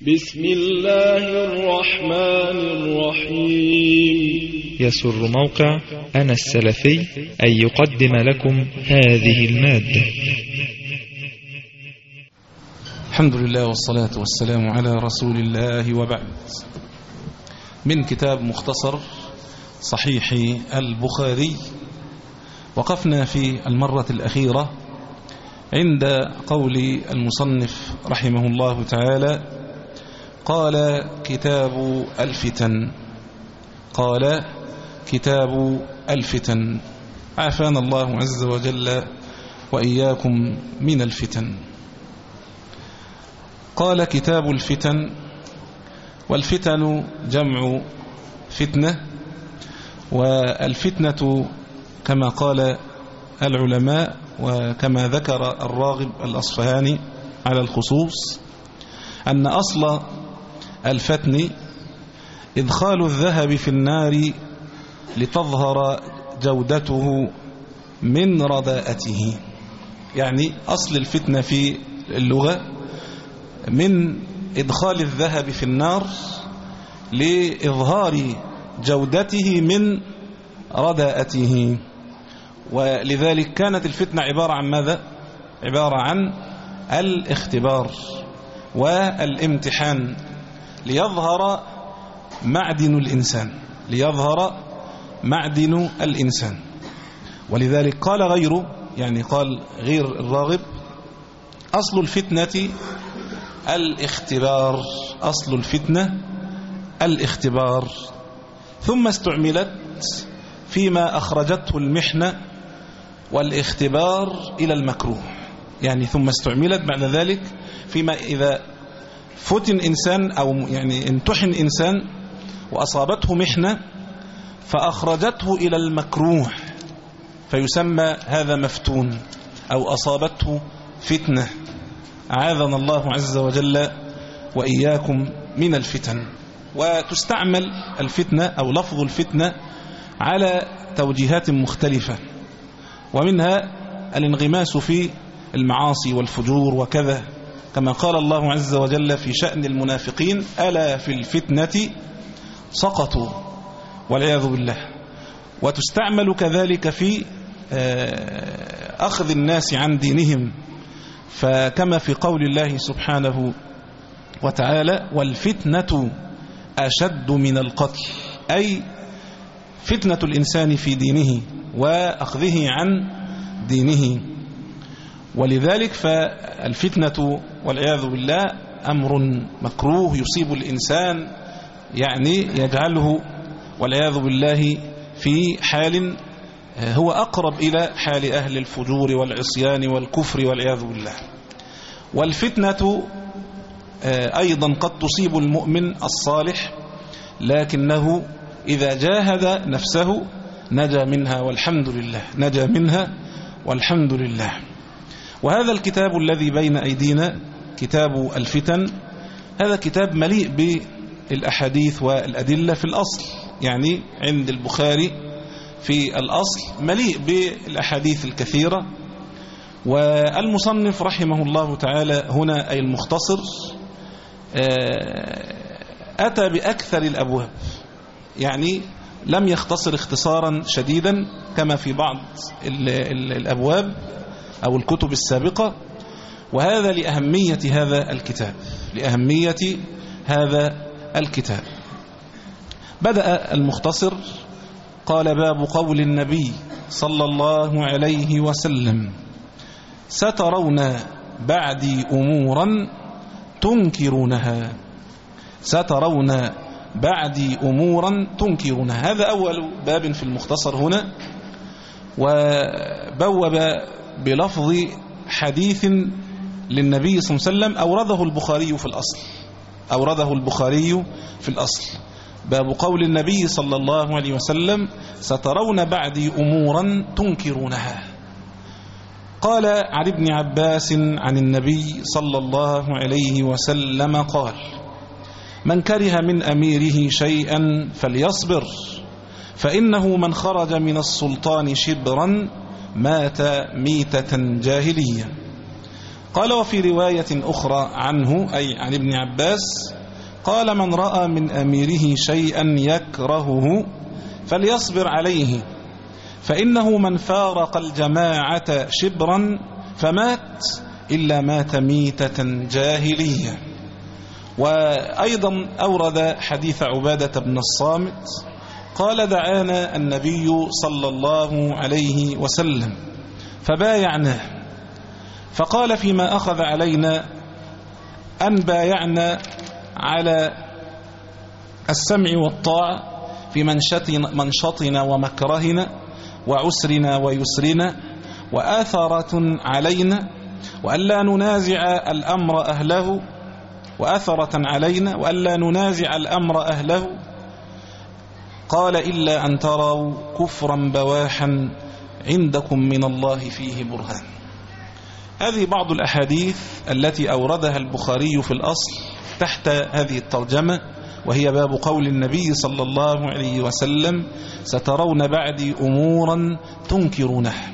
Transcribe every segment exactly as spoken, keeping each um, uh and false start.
بسم الله الرحمن الرحيم. يسر موقع أنا السلفي أن يقدم لكم هذه المادة. الحمد لله والصلاة والسلام على رسول الله، وبعد. من كتاب مختصر صحيح البخاري، وقفنا في المرة الأخيرة عند قول المصنف رحمه الله تعالى: قال كتاب الفتن قال كتاب الفتن عافانا الله عز وجل وإياكم من الفتن. قال كتاب الفتن، والفتن جمع فتنة، والفتنة كما قال العلماء وكما ذكر الراغب الأصفهاني على الخصوص أن أصل الفتن إدخال الذهب في النار لتظهر جودته من رداءته. يعني أصل الفتنة في اللغة من إدخال الذهب في النار لإظهار جودته من رداءته. ولذلك كانت الفتنة عبارة عن ماذا؟ عبارة عن الاختبار والامتحان ليظهر معدن الإنسان ليظهر معدن الإنسان. ولذلك قال غيره، يعني قال غير الراغب: أصل الفتنة الاختبار أصل الفتنة الاختبار ثم استعملت فيما أخرجته المحنة والاختبار إلى المكروه. يعني ثم استعملت بعد ذلك فيما إذا فتن إنسان أو يعني امتحن إنسان وأصابته محنة فأخرجته إلى المكروه فيسمى هذا مفتون أو أصابته فتنة. أعاذنا الله عز وجل وإياكم من الفتن. وتستعمل الفتنة أو لفظ الفتنة على توجيهات مختلفة، ومنها الانغماس في المعاصي والفجور وكذا، كما قال الله عز وجل في شأن المنافقين: ألا في الفتنة سقطوا، والعياذ بالله. وتستعمل كذلك في أخذ الناس عن دينهم، فكما في قول الله سبحانه وتعالى: والفتنة أشد من القتل، أي فتنة الإنسان في دينه وأخذه عن دينه. ولذلك فالفتنة والعياذ بالله أمر مكروه يصيب الإنسان، يعني يجعله والعياذ بالله في حال هو أقرب إلى حال أهل الفجور والعصيان والكفر والعياذ بالله. والفتنة أيضا قد تصيب المؤمن الصالح، لكنه إذا جاهد نفسه نجا منها والحمد لله نجا منها والحمد لله. وهذا الكتاب الذي بين أيدينا كتاب الفتن، هذا كتاب مليء بالأحاديث والأدلة في الأصل. يعني عند البخاري في الأصل مليء بالأحاديث الكثيرة. والمصنف رحمه الله تعالى هنا أي المختصر أتى بأكثر الأبواب، يعني لم يختصر اختصارا شديدا كما في بعض الأبواب أو الكتب السابقة. وهذا لأهمية هذا الكتاب لأهمية هذا الكتاب. بدأ المختصر قال: باب قول النبي صلى الله عليه وسلم: سترون بعدي أمورا تنكرونها سترون بعدي أمورا تنكرونها. هذا أول باب في المختصر هنا، وبوب بلفظ حديث للنبي صلى الله عليه وسلم أورده البخاري في الأصل أورده البخاري في الأصل باب قول النبي صلى الله عليه وسلم: سترون بعدي أمورا تنكرونها. قال عن ابن عباس عن النبي صلى الله عليه وسلم قال: من كره من أميره شيئا فليصبر، فإنه من خرج من السلطان شبرا مات ميتة جاهلية. قال وفي رواية أخرى عنه أي عن ابن عباس قال من رأى من أميره شيئا يكرهه فليصبر عليه فإنه من فارق الجماعة شبرا فمات إلا مات ميتة جاهلية. وأيضا أورد حديث عبادة بن الصامت قال دعانا النبي صلى الله عليه وسلم فبايعناه فقال فيما أخذ علينا أن بايعنا على السمع والطاعة في منشطنا ومكرهنا وعسرنا ويسرنا وآثرة علينا وألا ننازع الأمر أهله وأثرة علينا وألا ننازع الأمر أهله. قال إلا أن تروا كفرا بواحا عندكم من الله فيه برهان. هذه بعض الأحاديث التي أوردها البخاري في الأصل تحت هذه الترجمة، وهي باب قول النبي صلى الله عليه وسلم سترون بعدي أمورا تنكرونها.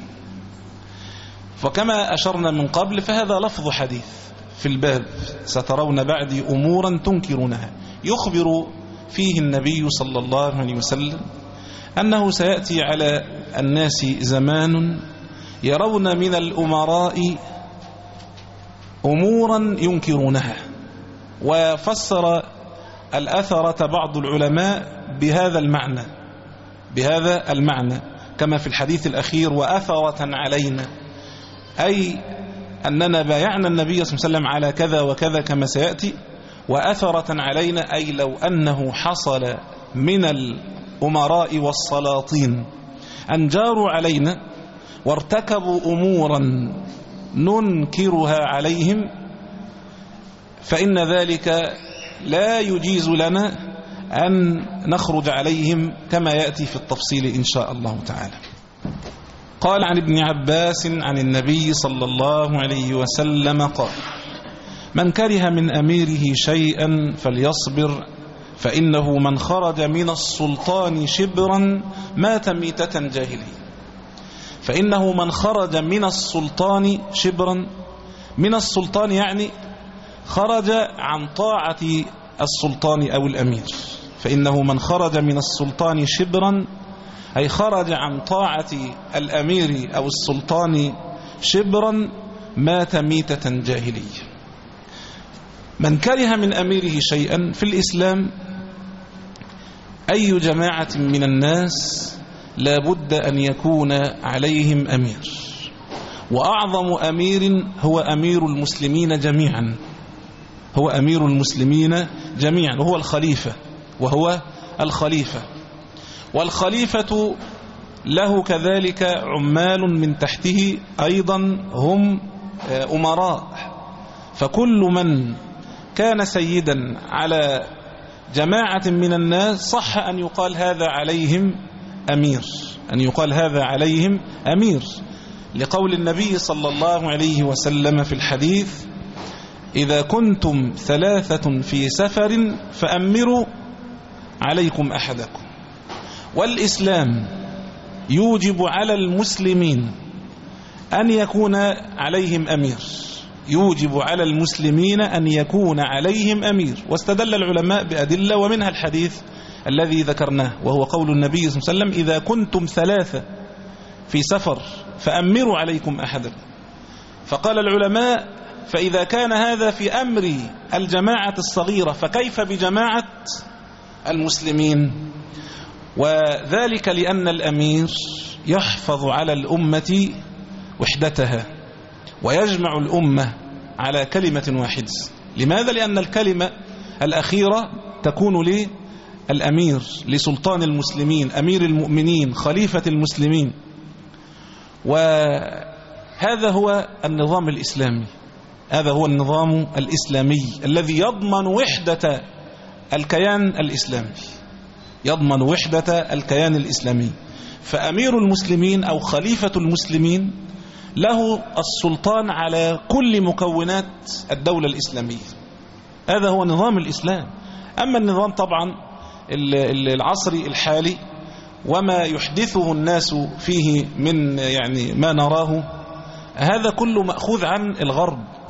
وكما أشرنا من قبل فهذا لفظ حديث في الباب سترون بعدي أمورا تنكرونها، يخبر فيه النبي صلى الله عليه وسلم أنه سيأتي على الناس زمان يرون من الأمراء أمورا ينكرونها. وفسر الأثرة بعض العلماء بهذا المعنى بهذا المعنى كما في الحديث الأخير وأثرة علينا، أي أننا بايعنا النبي صلى الله عليه وسلم على كذا وكذا كما سيأتي، وأثرة علينا أي لو أنه حصل من الأمراء والسلاطين أن جاروا علينا وارتكبوا أمورا ننكرها عليهم فإن ذلك لا يجيز لنا أن نخرج عليهم كما يأتي في التفصيل إن شاء الله تعالى. قال عن ابن عباس عن النبي صلى الله عليه وسلم قال من كره من أميره شيئا فليصبر فإنه من خرج من السلطان شبرا مات ميتة جاهلية. فإنه من خرج من السلطان شبرا، من السلطان يعني خرج عن طاعة السلطان أو الأمير، فإنه من خرج من السلطان شبرا أي خرج عن طاعة الأمير أو السلطان شبرا مات ميتة جاهلية. من كره من أميره شيئا في الإسلام أي جماعة من الناس لا بد أن يكون عليهم أمير، وأعظم أمير هو أمير المسلمين جميعا هو أمير المسلمين جميعا وهو الخليفة وهو الخليفة والخليفة له كذلك عمال من تحته أيضا هم أمراء. فكل من كان سيدا على جماعة من الناس صح أن يقال هذا عليهم أمير أن يقال هذا عليهم أمير لقول النبي صلى الله عليه وسلم في الحديث إذا كنتم ثلاثة في سفر فأمروا عليكم أحدكم. والإسلام يوجب على المسلمين أن يكون عليهم أمير يوجب على المسلمين أن يكون عليهم أمير. واستدل العلماء بأدلة ومنها الحديث الذي ذكرناه وهو قول النبي صلى الله عليه وسلم إذا كنتم ثلاثة في سفر فأمروا عليكم أحدكم. فقال العلماء فإذا كان هذا في أمر الجماعة الصغيرة فكيف بجماعة المسلمين؟ وذلك لأن الأمير يحفظ على الأمة وحدتها ويجمع الأمة على كلمة واحدة. لماذا؟ لأن الكلمة الأخيرة تكون للأمير لسلطان المسلمين أمير المؤمنين خليفة المسلمين. وهذا هو النظام الإسلامي هذا هو النظام الإسلامي الذي يضمن وحدة الكيان الإسلامي يضمن وحدة الكيان الإسلامي. فأمير المسلمين أو خليفة المسلمين له السلطان على كل مكونات الدولة الإسلامية. هذا هو نظام الإسلام. أما النظام طبعا العصري الحالي وما يحدثه الناس فيه من يعني ما نراه هذا كله مأخوذ عن الغرب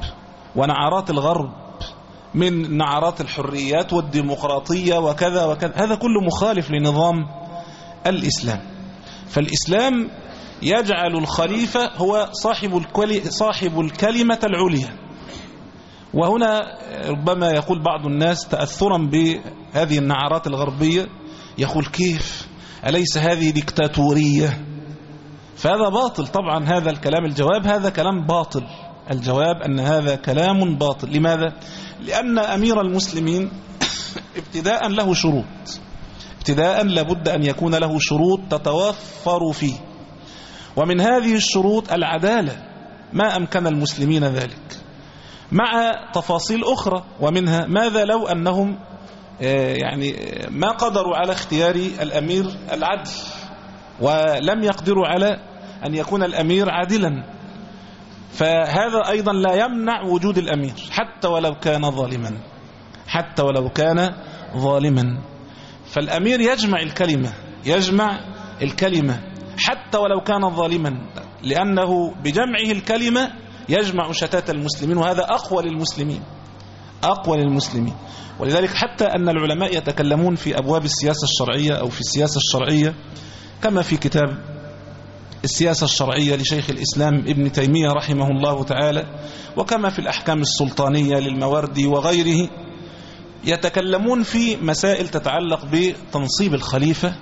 ونعرات الغرب من نعرات الحريات والديمقراطية وكذا وكذا، هذا كله مخالف لنظام الإسلام. فالإسلام يجعل الخليفة هو صاحب صاحب الكلمة العليا. وهنا ربما يقول بعض الناس تأثرا بهذه النعرات الغربية، يقول كيف أليس هذه ديكتاتورية؟ فهذا باطل طبعا، هذا الكلام الجواب هذا كلام باطل. الجواب أن هذا كلام باطل. لماذا؟ لأن أمير المسلمين ابتداء له شروط، ابتداء لابد أن يكون له شروط تتوفر فيه، ومن هذه الشروط العدالة ما أمكن المسلمين ذلك، مع تفاصيل أخرى، ومنها ماذا لو أنهم يعني ما قدروا على اختيار الأمير العدل ولم يقدروا على أن يكون الأمير عادلا، فهذا أيضا لا يمنع وجود الأمير حتى ولو كان ظالما، حتى ولو كان ظالما. فالأمير يجمع الكلمة، يجمع الكلمة حتى ولو كان ظالما، لأنه بجمعه الكلمة يجمع شتات المسلمين، وهذا أقوى للمسلمين، أقوى للمسلمين. ولذلك حتى أن العلماء يتكلمون في أبواب السياسة الشرعية أو في السياسة الشرعية، كما في كتاب السياسة الشرعية لشيخ الإسلام ابن تيمية رحمه الله تعالى، وكما في الأحكام السلطانية للمواردي وغيره، يتكلمون في مسائل تتعلق بتنصيب الخليفة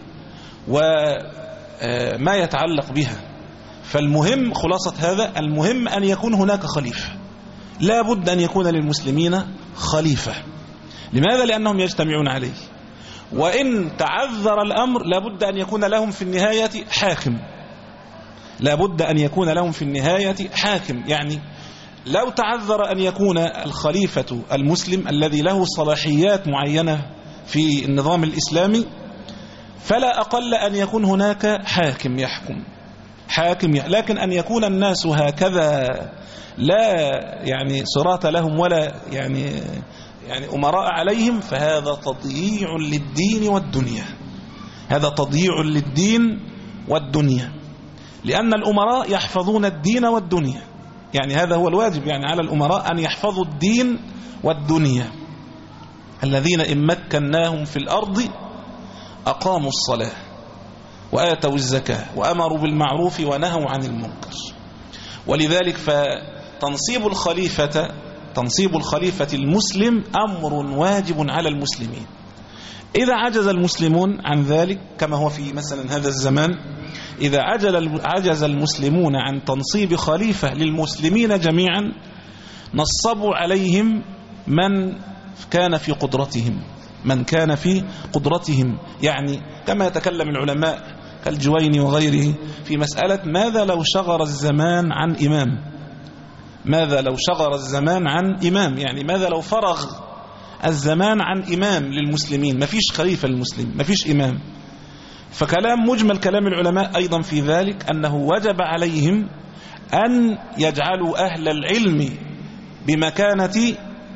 وما يتعلق بها. فالمهم خلاصة هذا، المهم أن يكون هناك خليفة، لا بد أن يكون للمسلمين خليفة. لماذا؟ لأنهم يجتمعون عليه، وإن تعذر الأمر لا بد أن يكون لهم في النهاية حاكم، لا بد أن يكون لهم في النهاية حاكم. يعني لو تعذر أن يكون الخليفة المسلم الذي له صلاحيات معينة في النظام الإسلامي، فلا أقل أن يكون هناك حاكم يحكم، حاكم يحكم. لكن أن يكون الناس هكذا لا يعني صراط لهم ولا يعني يعني أمراء عليهم، فهذا تضييع للدين والدنيا، هذا تضييع للدين والدنيا، لأن الأمراء يحفظون الدين والدنيا، يعني هذا هو الواجب يعني على الأمراء أن يحفظوا الدين والدنيا. الذين إن مكناهم في الأرض أقاموا الصلاة وآتوا الزكاة وأمروا بالمعروف ونهوا عن المنكر. ولذلك فتنصيب الخليفة تنصيب الخليفة المسلم أمر واجب على المسلمين. إذا عجز المسلمون عن ذلك كما هو في مثلا هذا الزمان، إذا عجز المسلمون عن تنصيب خليفة للمسلمين جميعا، نصبوا عليهم من كان في قدرتهم، من كان في قدرتهم. يعني كما يتكلم العلماء كالجويني وغيره في مسألة ماذا لو شغر الزمان عن إمام، ماذا لو شغر الزمان عن إمام، يعني ماذا لو فرغ الزمان عن إمام للمسلمين، ما فيش خليفة للمسلمين، ما فيش إمام. فكلام مجمل كلام العلماء أيضا في ذلك أنه وجب عليهم أن يجعلوا أهل العلم بمكانة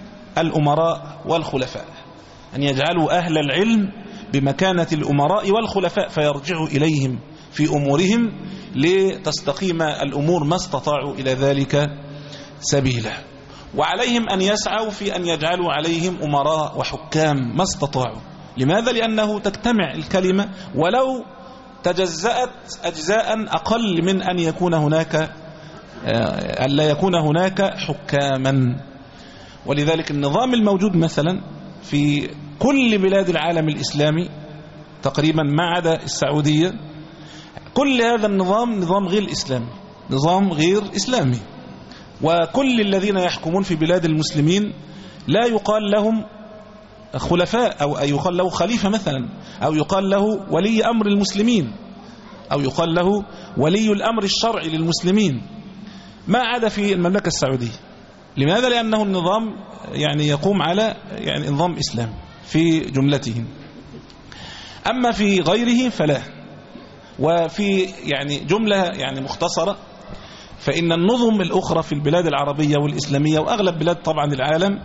الأمراء والخلفاء، أن يجعلوا أهل العلم بمكانة الأمراء والخلفاء، فيرجعوا إليهم في أمورهم لتستقيم الأمور ما استطاعوا إلى ذلك سبيلا. وعليهم أن يسعوا في أن يجعلوا عليهم أمراء وحكام ما استطاعوا. لماذا؟ لأنه تجتمع الكلمة ولو تجزأت أجزاء أقل من أن يكون هناك أن لا يكون هناك حكاما. ولذلك النظام الموجود مثلا في كل بلاد العالم الإسلامي تقريبا ما عدا السعودية، كل هذا النظام نظام غير إسلامي، نظام غير إسلامي. وكل الذين يحكمون في بلاد المسلمين لا يقال لهم خلفاء أو يقال له خليفة مثلا، أو يقال له ولي أمر المسلمين، أو يقال له ولي الأمر الشرعي للمسلمين، ما عدا في المملكة السعودية. لماذا؟ لأنه النظام يعني يقوم على يعني نظام إسلام في جملته، أما في غيره فلا. وفي يعني جملة يعني مختصرة، فإن النظم الأخرى في البلاد العربية والإسلامية وأغلب بلاد طبعا العالم،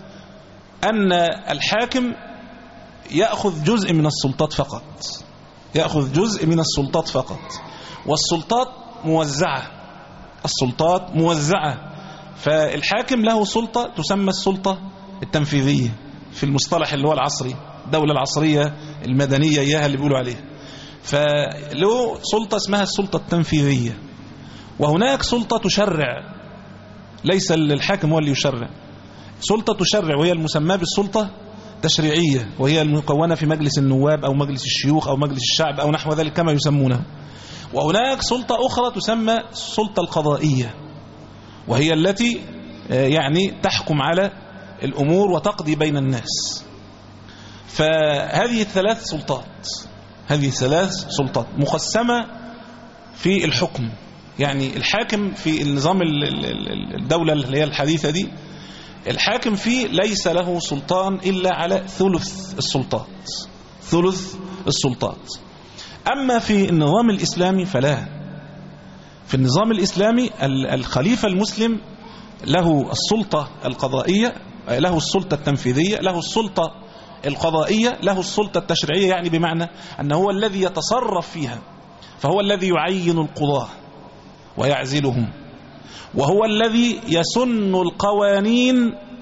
أن الحاكم يأخذ جزء من السلطات فقط، يأخذ جزء من السلطات فقط، والسلطات موزعة، السلطات موزعة. فالحاكم له سلطة تسمى السلطة التنفيذية في المصطلح اللي هو العصري، الدولة العصرية المدنية إياها اللي بيقولوا عليها. فله سلطة اسمها السلطة التنفيذية، وهناك سلطة تشرع، ليس الحاكم هو اللي يشرع، سلطة تشرع وهي المسمى بالسلطة التشريعية، وهي المكونة في مجلس النواب أو مجلس الشيوخ أو مجلس الشعب أو نحو ذلك كما يسمونه. وهناك سلطة أخرى تسمى السلطة القضائية، وهي التي يعني تحكم على الأمور وتقضي بين الناس. فهذه الثلاث سلطات هذه ثلاث سلطات مقسمة في الحكم. يعني الحاكم في النظام الدولة اللي هي الحديثة دي، الحاكم فيه ليس له سلطان إلا على ثلث السلطات ثلث السلطات. أما في النظام الإسلامي فلا. في النظام الإسلامي الخليفة المسلم له السلطة القضائية، له السلطة التنفيذية، له السلطة القضائية، له السلطة التشريعية، يعني بمعنى أنه هو الذي يتصرف فيها، فهو الذي يعين القضاة ويعزلهم، وهو الذي يسن القوانين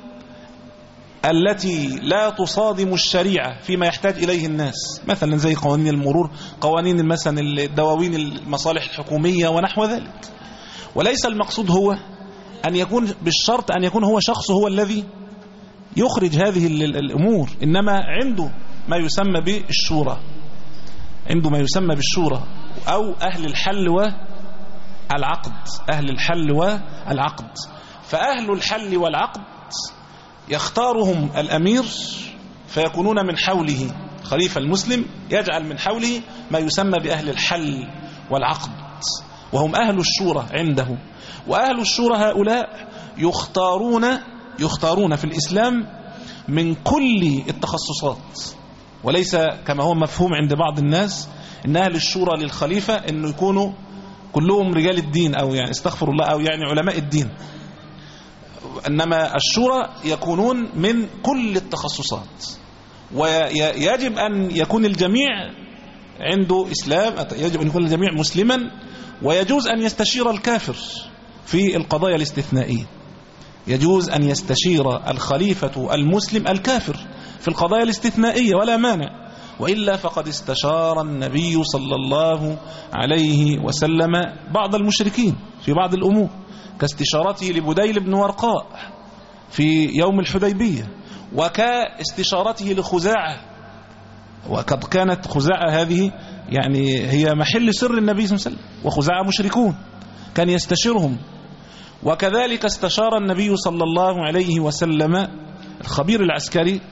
التي لا تصادم الشريعة فيما يحتاج إليه الناس، مثلا زي قوانين المرور، قوانين مثلا الدواوين المصالح الحكومية ونحو ذلك. وليس المقصود هو أن يكون بالشرط أن يكون هو شخص هو الذي يخرج هذه الأمور، إنما عنده ما يسمى بالشورى، عنده ما يسمى بالشورى أو أهل الحل والعقد أهل الحل والعقد. فأهل الحل والعقد يختارهم الأمير فيكونون من حوله، خليفة المسلم يجعل من حوله ما يسمى بأهل الحل والعقد، وهم أهل الشورى عنده. وأهل الشورى هؤلاء يختارون يختارون في الإسلام من كل التخصصات، وليس كما هو مفهوم عند بعض الناس إن أهل الشورى للخليفة إنه يكونوا كلهم رجال الدين أو يعني استغفر الله أو يعني علماء الدين، إنما الشورى يكونون من كل التخصصات. ويجب أن يكون الجميع عنده إسلام، يجب أن يكون الجميع مسلما، ويجوز أن يستشير الكافر في القضايا الاستثنائية، يجوز أن يستشير الخليفة المسلم الكافر في القضايا الاستثنائية ولا مانع. وإلا فقد استشار النبي صلى الله عليه وسلم بعض المشركين في بعض الأمور، كاستشارته لبديل بن ورقاء في يوم الحديبية، وكاستشارته لخزاعة، وقد كانت خزاعة هذه يعني هي محل سر النبي صلى الله عليه وسلم، وخزاعة مشركون كان يستشيرهم. وكذلك استشار النبي صلى الله عليه وسلم الخبير العسكري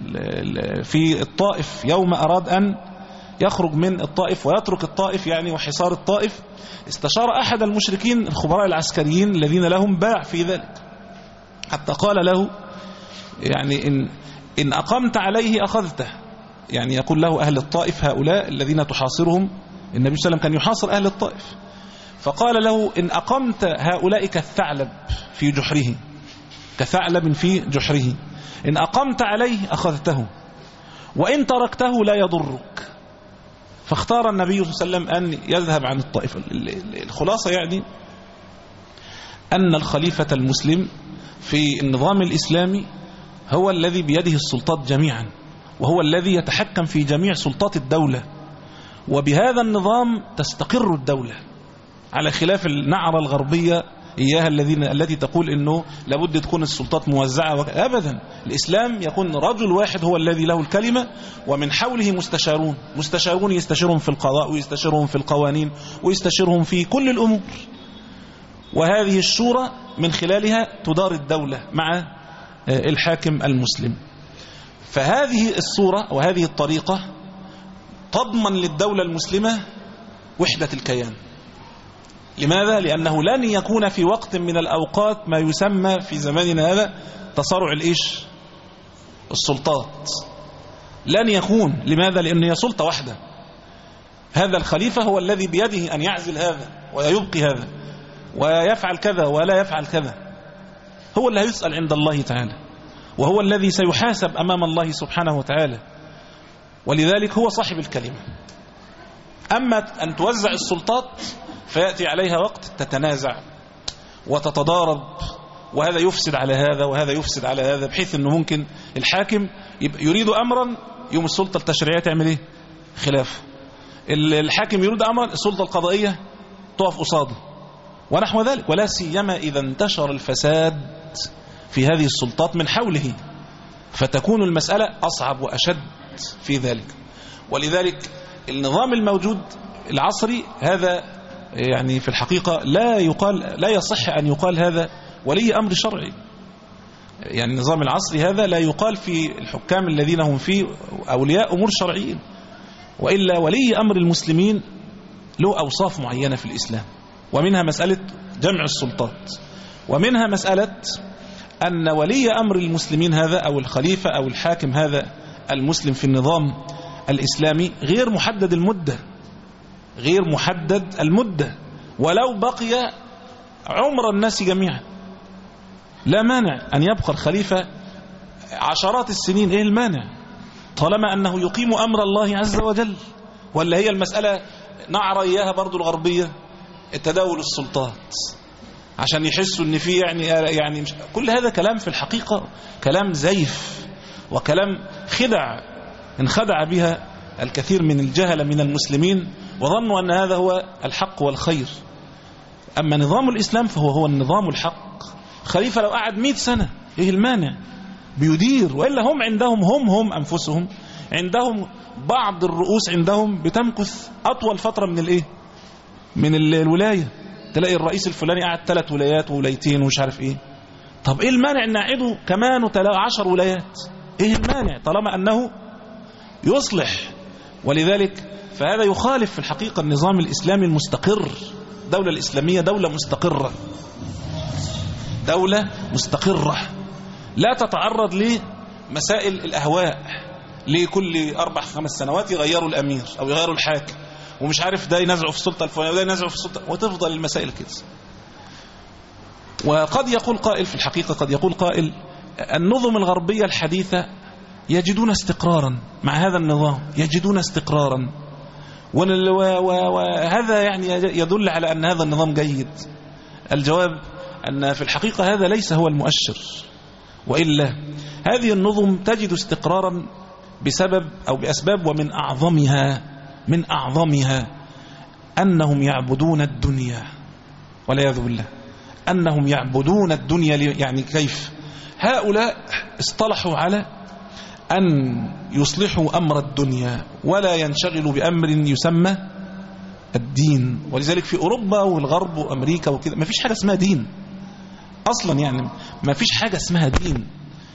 في الطائف يوم أراد أن يخرج من الطائف ويترك الطائف يعني وحصار الطائف، استشار أحد المشركين الخبراء العسكريين الذين لهم باع في ذلك، حتى قال له يعني إن, إن أقمت عليه أخذته، يعني يقول له أهل الطائف هؤلاء الذين تحاصرهم، النبي صلى الله عليه وسلم كان يحاصر أهل الطائف، فقال له إن أقمت هؤلاء كالثعلب في جحره، كثعلب في جحره، إن أقمت عليه أخذته وإن تركته لا يضرك. فاختار النبي صلى الله عليه وسلم أن يذهب عن الطائفة. الخلاصة يعني أن الخليفة المسلم في النظام الإسلامي هو الذي بيده السلطات جميعا، وهو الذي يتحكم في جميع سلطات الدولة، وبهذا النظام تستقر الدولة، على خلاف النعرة الغربية إياها الذين التي تقول إنه لابد تكون السلطات موزعة وك... أبدا. الإسلام يكون رجل واحد هو الذي له الكلمة، ومن حوله مستشارون مستشارون يستشيرهم في القضاء ويستشيرهم في القوانين ويستشيرهم في كل الأمور، وهذه الشورى من خلالها تدار الدولة مع الحاكم المسلم. فهذه الصورة وهذه الطريقة تضمن للدولة المسلمة وحدة الكيان. لماذا؟ لأنه لن يكون في وقت من الأوقات ما يسمى في زماننا هذا تصارع الإيش السلطات، لن يكون. لماذا؟ لأن هي سلطة واحدة، هذا الخليفة هو الذي بيده أن يعزل هذا ويبقي هذا ويفعل كذا ولا يفعل كذا، هو اللي هيسأل عند الله تعالى، وهو الذي سيحاسب أمام الله سبحانه وتعالى، ولذلك هو صاحب الكلمة. أما أن توزع السلطات فيأتي عليها وقت تتنازع وتتضارب وهذا يفسد على هذا وهذا يفسد على هذا، بحيث أنه ممكن الحاكم يريد أمرا يوم السلطة التشريعية تعمل إيه؟ خلافه. الحاكم يريد أمرا السلطة القضائية تقف قصاده ونحو ذلك، ولا سيما إذا انتشر الفساد في هذه السلطات من حوله، فتكون المسألة أصعب وأشد في ذلك. ولذلك النظام الموجود العصري هذا يعني في الحقيقة لا يقال لا يصح أن يقال هذا ولي أمر شرعي. يعني النظام العصري هذا لا يقال في الحكام الذين هم فيه أولياء أمور شرعيين، وإلا ولي أمر المسلمين له أوصاف معينة في الإسلام، ومنها مسألة جمع السلطات، ومنها مسألة أن ولي أمر المسلمين هذا أو الخليفة أو الحاكم هذا المسلم في النظام الإسلامي غير محدد المدة، غير محدد المدة، ولو بقي عمر الناس جميعا لا مانع أن يبقى الخليفة عشرات السنين. إيه المانع طالما أنه يقيم أمر الله عز وجل؟ ولا هي المسألة نعرى إياها برضو الغربية، تداول السلطات عشان يحسوا ان في يعني يعني مش كل هذا كلام في الحقيقة كلام زيف وكلام خدع انخدع بها الكثير من الجهلة من المسلمين، وظنوا أن هذا هو الحق والخير. أما نظام الإسلام فهو هو النظام الحق. خليفة لو قعد مئة سنة إيه المانع؟ بيدير. وإلا هم عندهم هم هم أنفسهم عندهم بعض الرؤوس عندهم بتمكث أطول فترة من الإيه؟ من الولاية. تلاقي الرئيس الفلاني قاعد ثلاث ولايات وولايتين ومش عارف إيه. طب إيه المانع أن نعيده كمان وتلاقي عشر ولايات؟ إيه المانع طالما أنه يصلح؟ ولذلك فهذا يخالف في الحقيقة النظام الإسلامي المستقر. دولة الإسلامية دولة مستقرة، دولة مستقرة لا تتعرض لمسائل الأهواء. لكل أربع خمس سنوات يغيروا الأمير أو يغيروا الحاكم ومش عارف ده ينزعوا في السلطة الفلانية وده ينزعوا في السلطة، وتفضل المسائل كده. وقد يقول قائل في الحقيقة قد يقول قائل النظم الغربية الحديثة يجدون استقرارا مع هذا النظام، يجدون استقرارا، وهذا يعني يدل على أن هذا النظام جيد. الجواب أن في الحقيقة هذا ليس هو المؤشر، وإلا هذه النظم تجد استقرارا بسبب أو بأسباب، ومن أعظمها من أعظمها أنهم يعبدون الدنيا والعياذ بالله، أنهم يعبدون الدنيا. يعني كيف؟ هؤلاء اصطلحوا على أن يصلحوا أمر الدنيا ولا ينشغلوا بأمر يسمى الدين. ولذلك في أوروبا والغرب وأمريكا وكذا ما فيش حاجة اسمها دين أصلا، يعني ما فيش حاجة اسمها دين.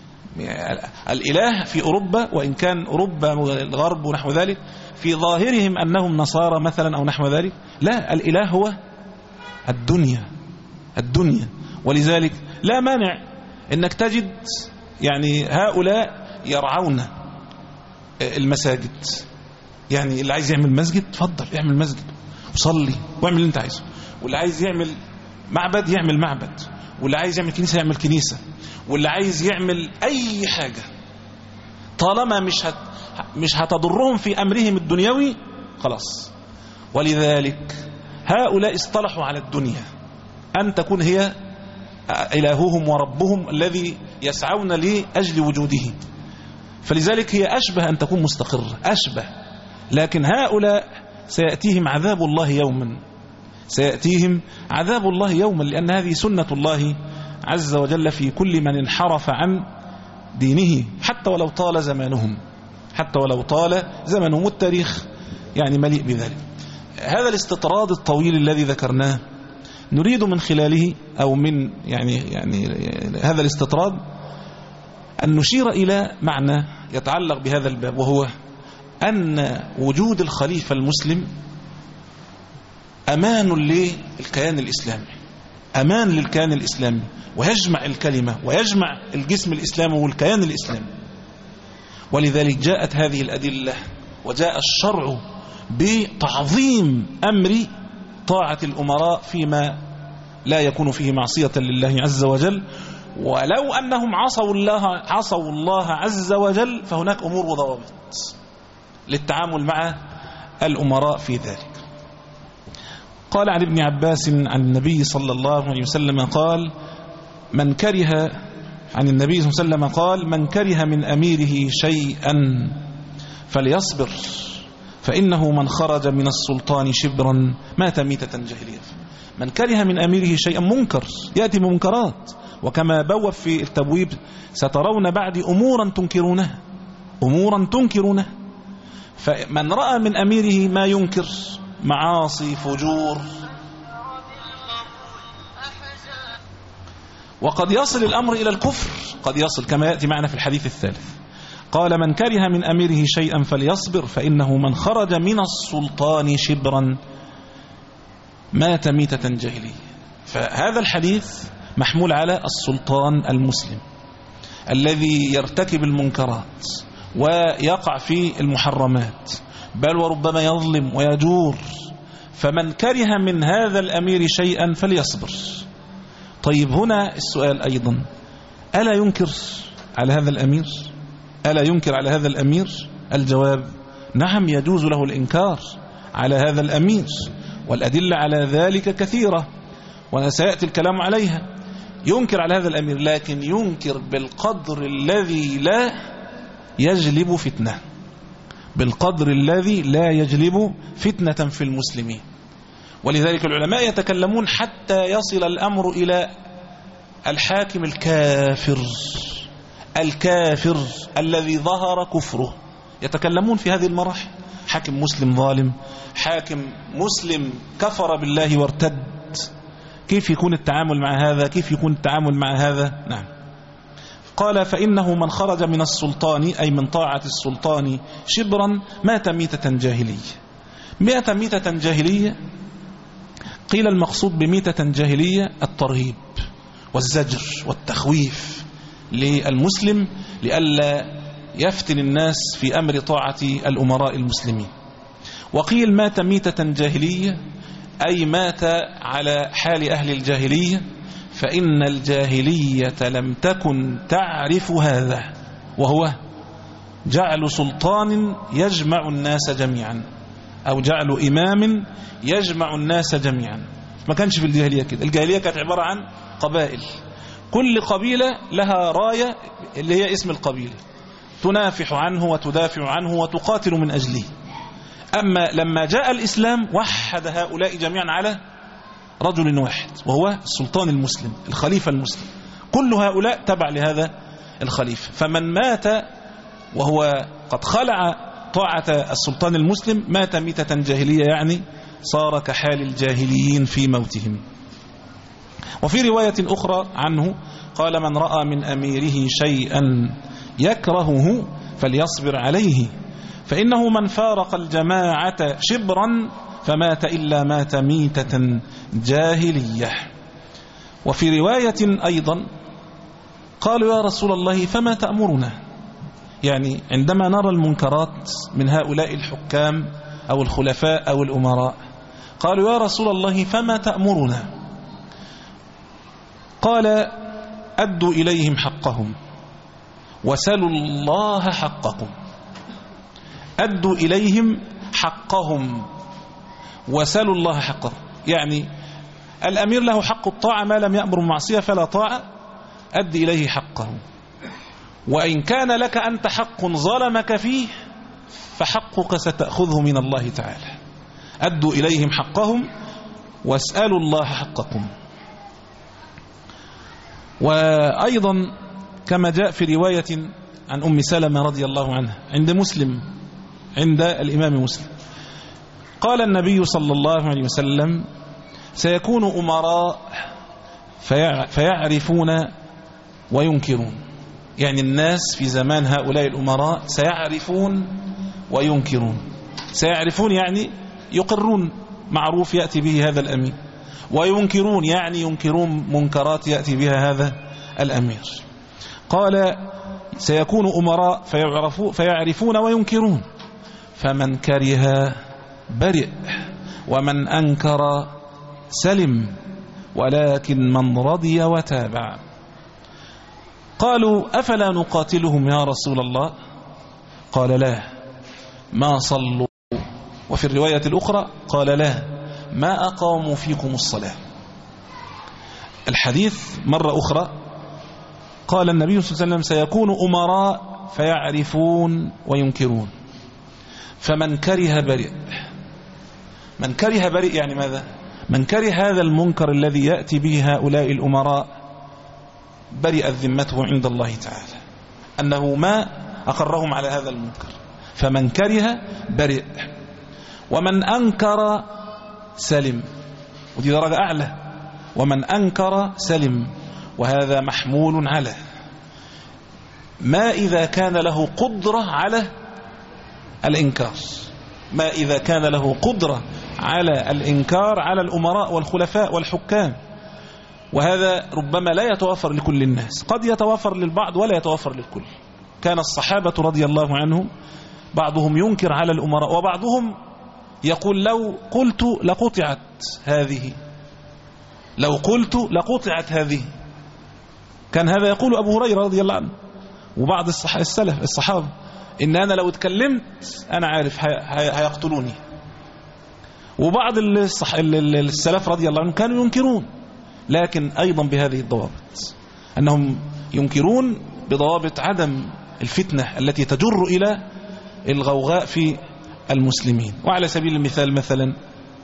الإله في أوروبا، وإن كان أوروبا والغرب ونحو ذلك في ظاهرهم أنهم نصارى مثلا أو نحو ذلك، لا، الإله هو الدنيا الدنيا. ولذلك لا مانع أنك تجد يعني هؤلاء يرعون المساجد. يعني اللي عايز يعمل مسجد تفضل اعمل مسجد وصلي واعمل اللي انت عايزه، واللي عايز يعمل معبد يعمل معبد، واللي عايز يعمل كنيسة يعمل كنيسة، واللي عايز يعمل أي حاجة طالما مش هت مش هتضرهم في أمرهم الدنيوي خلاص. ولذلك هؤلاء اصطلحوا على الدنيا أن تكون هي إلههم وربهم الذي يسعون لأجل وجوده، فلذلك هي أشبه أن تكون مستقرة أشبه. لكن هؤلاء سيأتيهم عذاب الله يوما سيأتيهم عذاب الله يوما لأن هذه سنة الله عز وجل في كل من انحرف عن دينه، حتى ولو طال زمانهم حتى ولو طال زمنهم، والتاريخ يعني مليء بذلك. هذا الاستطراد الطويل الذي ذكرناه نريد من خلاله أو من يعني يعني هذا الاستطراد أن نشير إلى معنى يتعلق بهذا الباب، وهو أن وجود الخليفة المسلم أمان للكيان الإسلامي، أمان للكيان الإسلامي، ويجمع الكلمة ويجمع الجسم الإسلامي والكيان الإسلامي. ولذلك جاءت هذه الأدلة وجاء الشرع بتعظيم أمر طاعة الأمراء فيما لا يكون فيه معصية لله عز وجل. ولو أنهم عصوا الله عصوا الله عز وجل فهناك أمور وضوابط للتعامل مع الأمراء في ذلك. قال عن ابن عباس عن النبي صلى الله عليه وسلم قال: من كره عن النبي صلى الله عليه وسلم قال: من كره من أميره شيئا فليصبر فإنه من خرج من السلطان شبرا مات ميتة جاهلية. من كره من أميره شيئا، منكر يأتي بمنكرات، وكما بوب في التبويب: سترون بعد أمورا تنكرونها، أمورا تنكرونها. فمن رأى من أميره ما ينكر، معاصي، فجور، وقد يصل الأمر إلى الكفر، قد يصل كما يأتي معنا في الحديث الثالث. قال: من كره من أميره شيئا فليصبر فإنه من خرج من السلطان شبرا مات ميتة جاهلية. فهذا الحديث محمول على السلطان المسلم الذي يرتكب المنكرات ويقع في المحرمات، بل وربما يظلم ويجور. فمن كره من هذا الأمير شيئا فليصبر. طيب، هنا السؤال أيضا: ألا ينكر على هذا الأمير؟ ألا ينكر على هذا الأمير؟ الجواب: نعم، يجوز له الإنكار على هذا الأمير، والأدلة على ذلك كثيرة وسيأتي الكلام عليها. ينكر على هذا الأمير، لكن ينكر بالقدر الذي لا يجلب فتنة، بالقدر الذي لا يجلب فتنة في المسلمين. ولذلك العلماء يتكلمون حتى يصل الأمر إلى الحاكم الكافر، الكافر الذي ظهر كفره، يتكلمون في هذه المراحل. حاكم مسلم ظالم، حاكم مسلم كفر بالله وارتد، كيف يكون التعامل مع هذا؟ كيف يكون التعامل مع هذا؟ نعم. قال: فإنه من خرج من السلطان، أي من طاعة السلطان، شبرا مات ميتة جاهلية. مات ميتة جاهلية، قيل المقصود بميتة جاهلية الترهيب والزجر والتخويف للمسلم لئلا يفتن الناس في أمر طاعة الأمراء المسلمين. وقيل مات ميتة جاهلية أي مات على حال أهل الجاهلية، فإن الجاهلية لم تكن تعرف هذا، وهو جعل سلطان يجمع الناس جميعا، أو جعل إمام يجمع الناس جميعا. ما كانش في الجاهلية كده. الجاهلية كانت عبارة عن قبائل، كل قبيلة لها راية اللي هي اسم القبيلة، تنافح عنه وتدافع عنه وتقاتل من أجله. أما لما جاء الإسلام وحد هؤلاء جميعا على رجل واحد، وهو السلطان المسلم، الخليفة المسلم. كل هؤلاء تبع لهذا الخليفة. فمن مات وهو قد خلع طاعة السلطان المسلم مات ميتة جاهلية، يعني صار كحال الجاهليين في موتهم. وفي رواية أخرى عنه قال: من رأى من أميره شيئا يكرهه فليصبر عليه، فإنه من فارق الجماعة شبرا فمات إلا مات ميتة جاهلية. وفي رواية أيضا قالوا: يا رسول الله فما تأمرنا؟ يعني عندما نرى المنكرات من هؤلاء الحكام أو الخلفاء أو الأمراء، قالوا: يا رسول الله فما تأمرنا؟ قال: أدوا إليهم حقهم وسلوا الله حقكم. أدوا إليهم حقهم وسلوا الله حقهم، يعني الأمير له حق الطاعة ما لم يأمر بمعصية فلا طاعة، أد إليه حقه. وإن كان لك أنت حق ظلمك فيه فحقك ستأخذه من الله تعالى. أدوا إليهم حقهم واسألوا الله حقكم. وأيضا كما جاء في رواية عن أم سلمة رضي الله عنها عند مسلم، عند الإمام مسلم، قال النبي صلى الله عليه وسلم: سيكون أمراء فيعرفون وينكرون. يعني الناس في زمان هؤلاء الأمراء سيعرفون وينكرون. سيعرفون يعني يقرون معروف يأتي به هذا الأمير، وينكرون يعني ينكرون منكرات يأتي بها هذا الأمير. قال: سيكون أمراء فيعرفون وينكرون، فمن كره برئ ومن أنكر سلم، ولكن من رضي وتابع. قالوا: أفلا نقاتلهم يا رسول الله؟ قال: لا، ما صلوا. وفي الرواية الأخرى قال: لا، ما أقاموا فيكم الصلاة. الحديث مرة أخرى قال النبي صلى الله عليه وسلم سيكون أمراء فيعرفون وينكرون، فمن كره برئ. من كره برئ يعني ماذا؟ من كره هذا المنكر الذي يأتي به هؤلاء الأمراء برئت ذمته عند الله تعالى، أنه ما أقرهم على هذا المنكر. فمن كره برئ، ومن أنكر سلم، ودي درجة أعلى. ومن أنكر سلم، وهذا محمول على ما إذا كان له قدرة على الإنكار، ما إذا كان له قدرة على الإنكار على الأمراء والخلفاء والحكام، وهذا ربما لا يتوفر لكل الناس، قد يتوفر للبعض ولا يتوفر للكل. كان الصحابة رضي الله عنهم بعضهم ينكر على الأمراء، وبعضهم يقول لو قلت لقطعت هذه، لو قلت لقطعت هذه. كان هذا يقول أبو هريرة رضي الله عنه وبعض السلف الصحابة، إن أنا لو اتكلمت أنا عارف هيقتلوني. وبعض السلف رضي الله عنهم كانوا ينكرون، لكن أيضا بهذه الضوابط، أنهم ينكرون بضوابط عدم الفتنة التي تجر إلى الغوغاء في المسلمين. وعلى سبيل المثال مثلا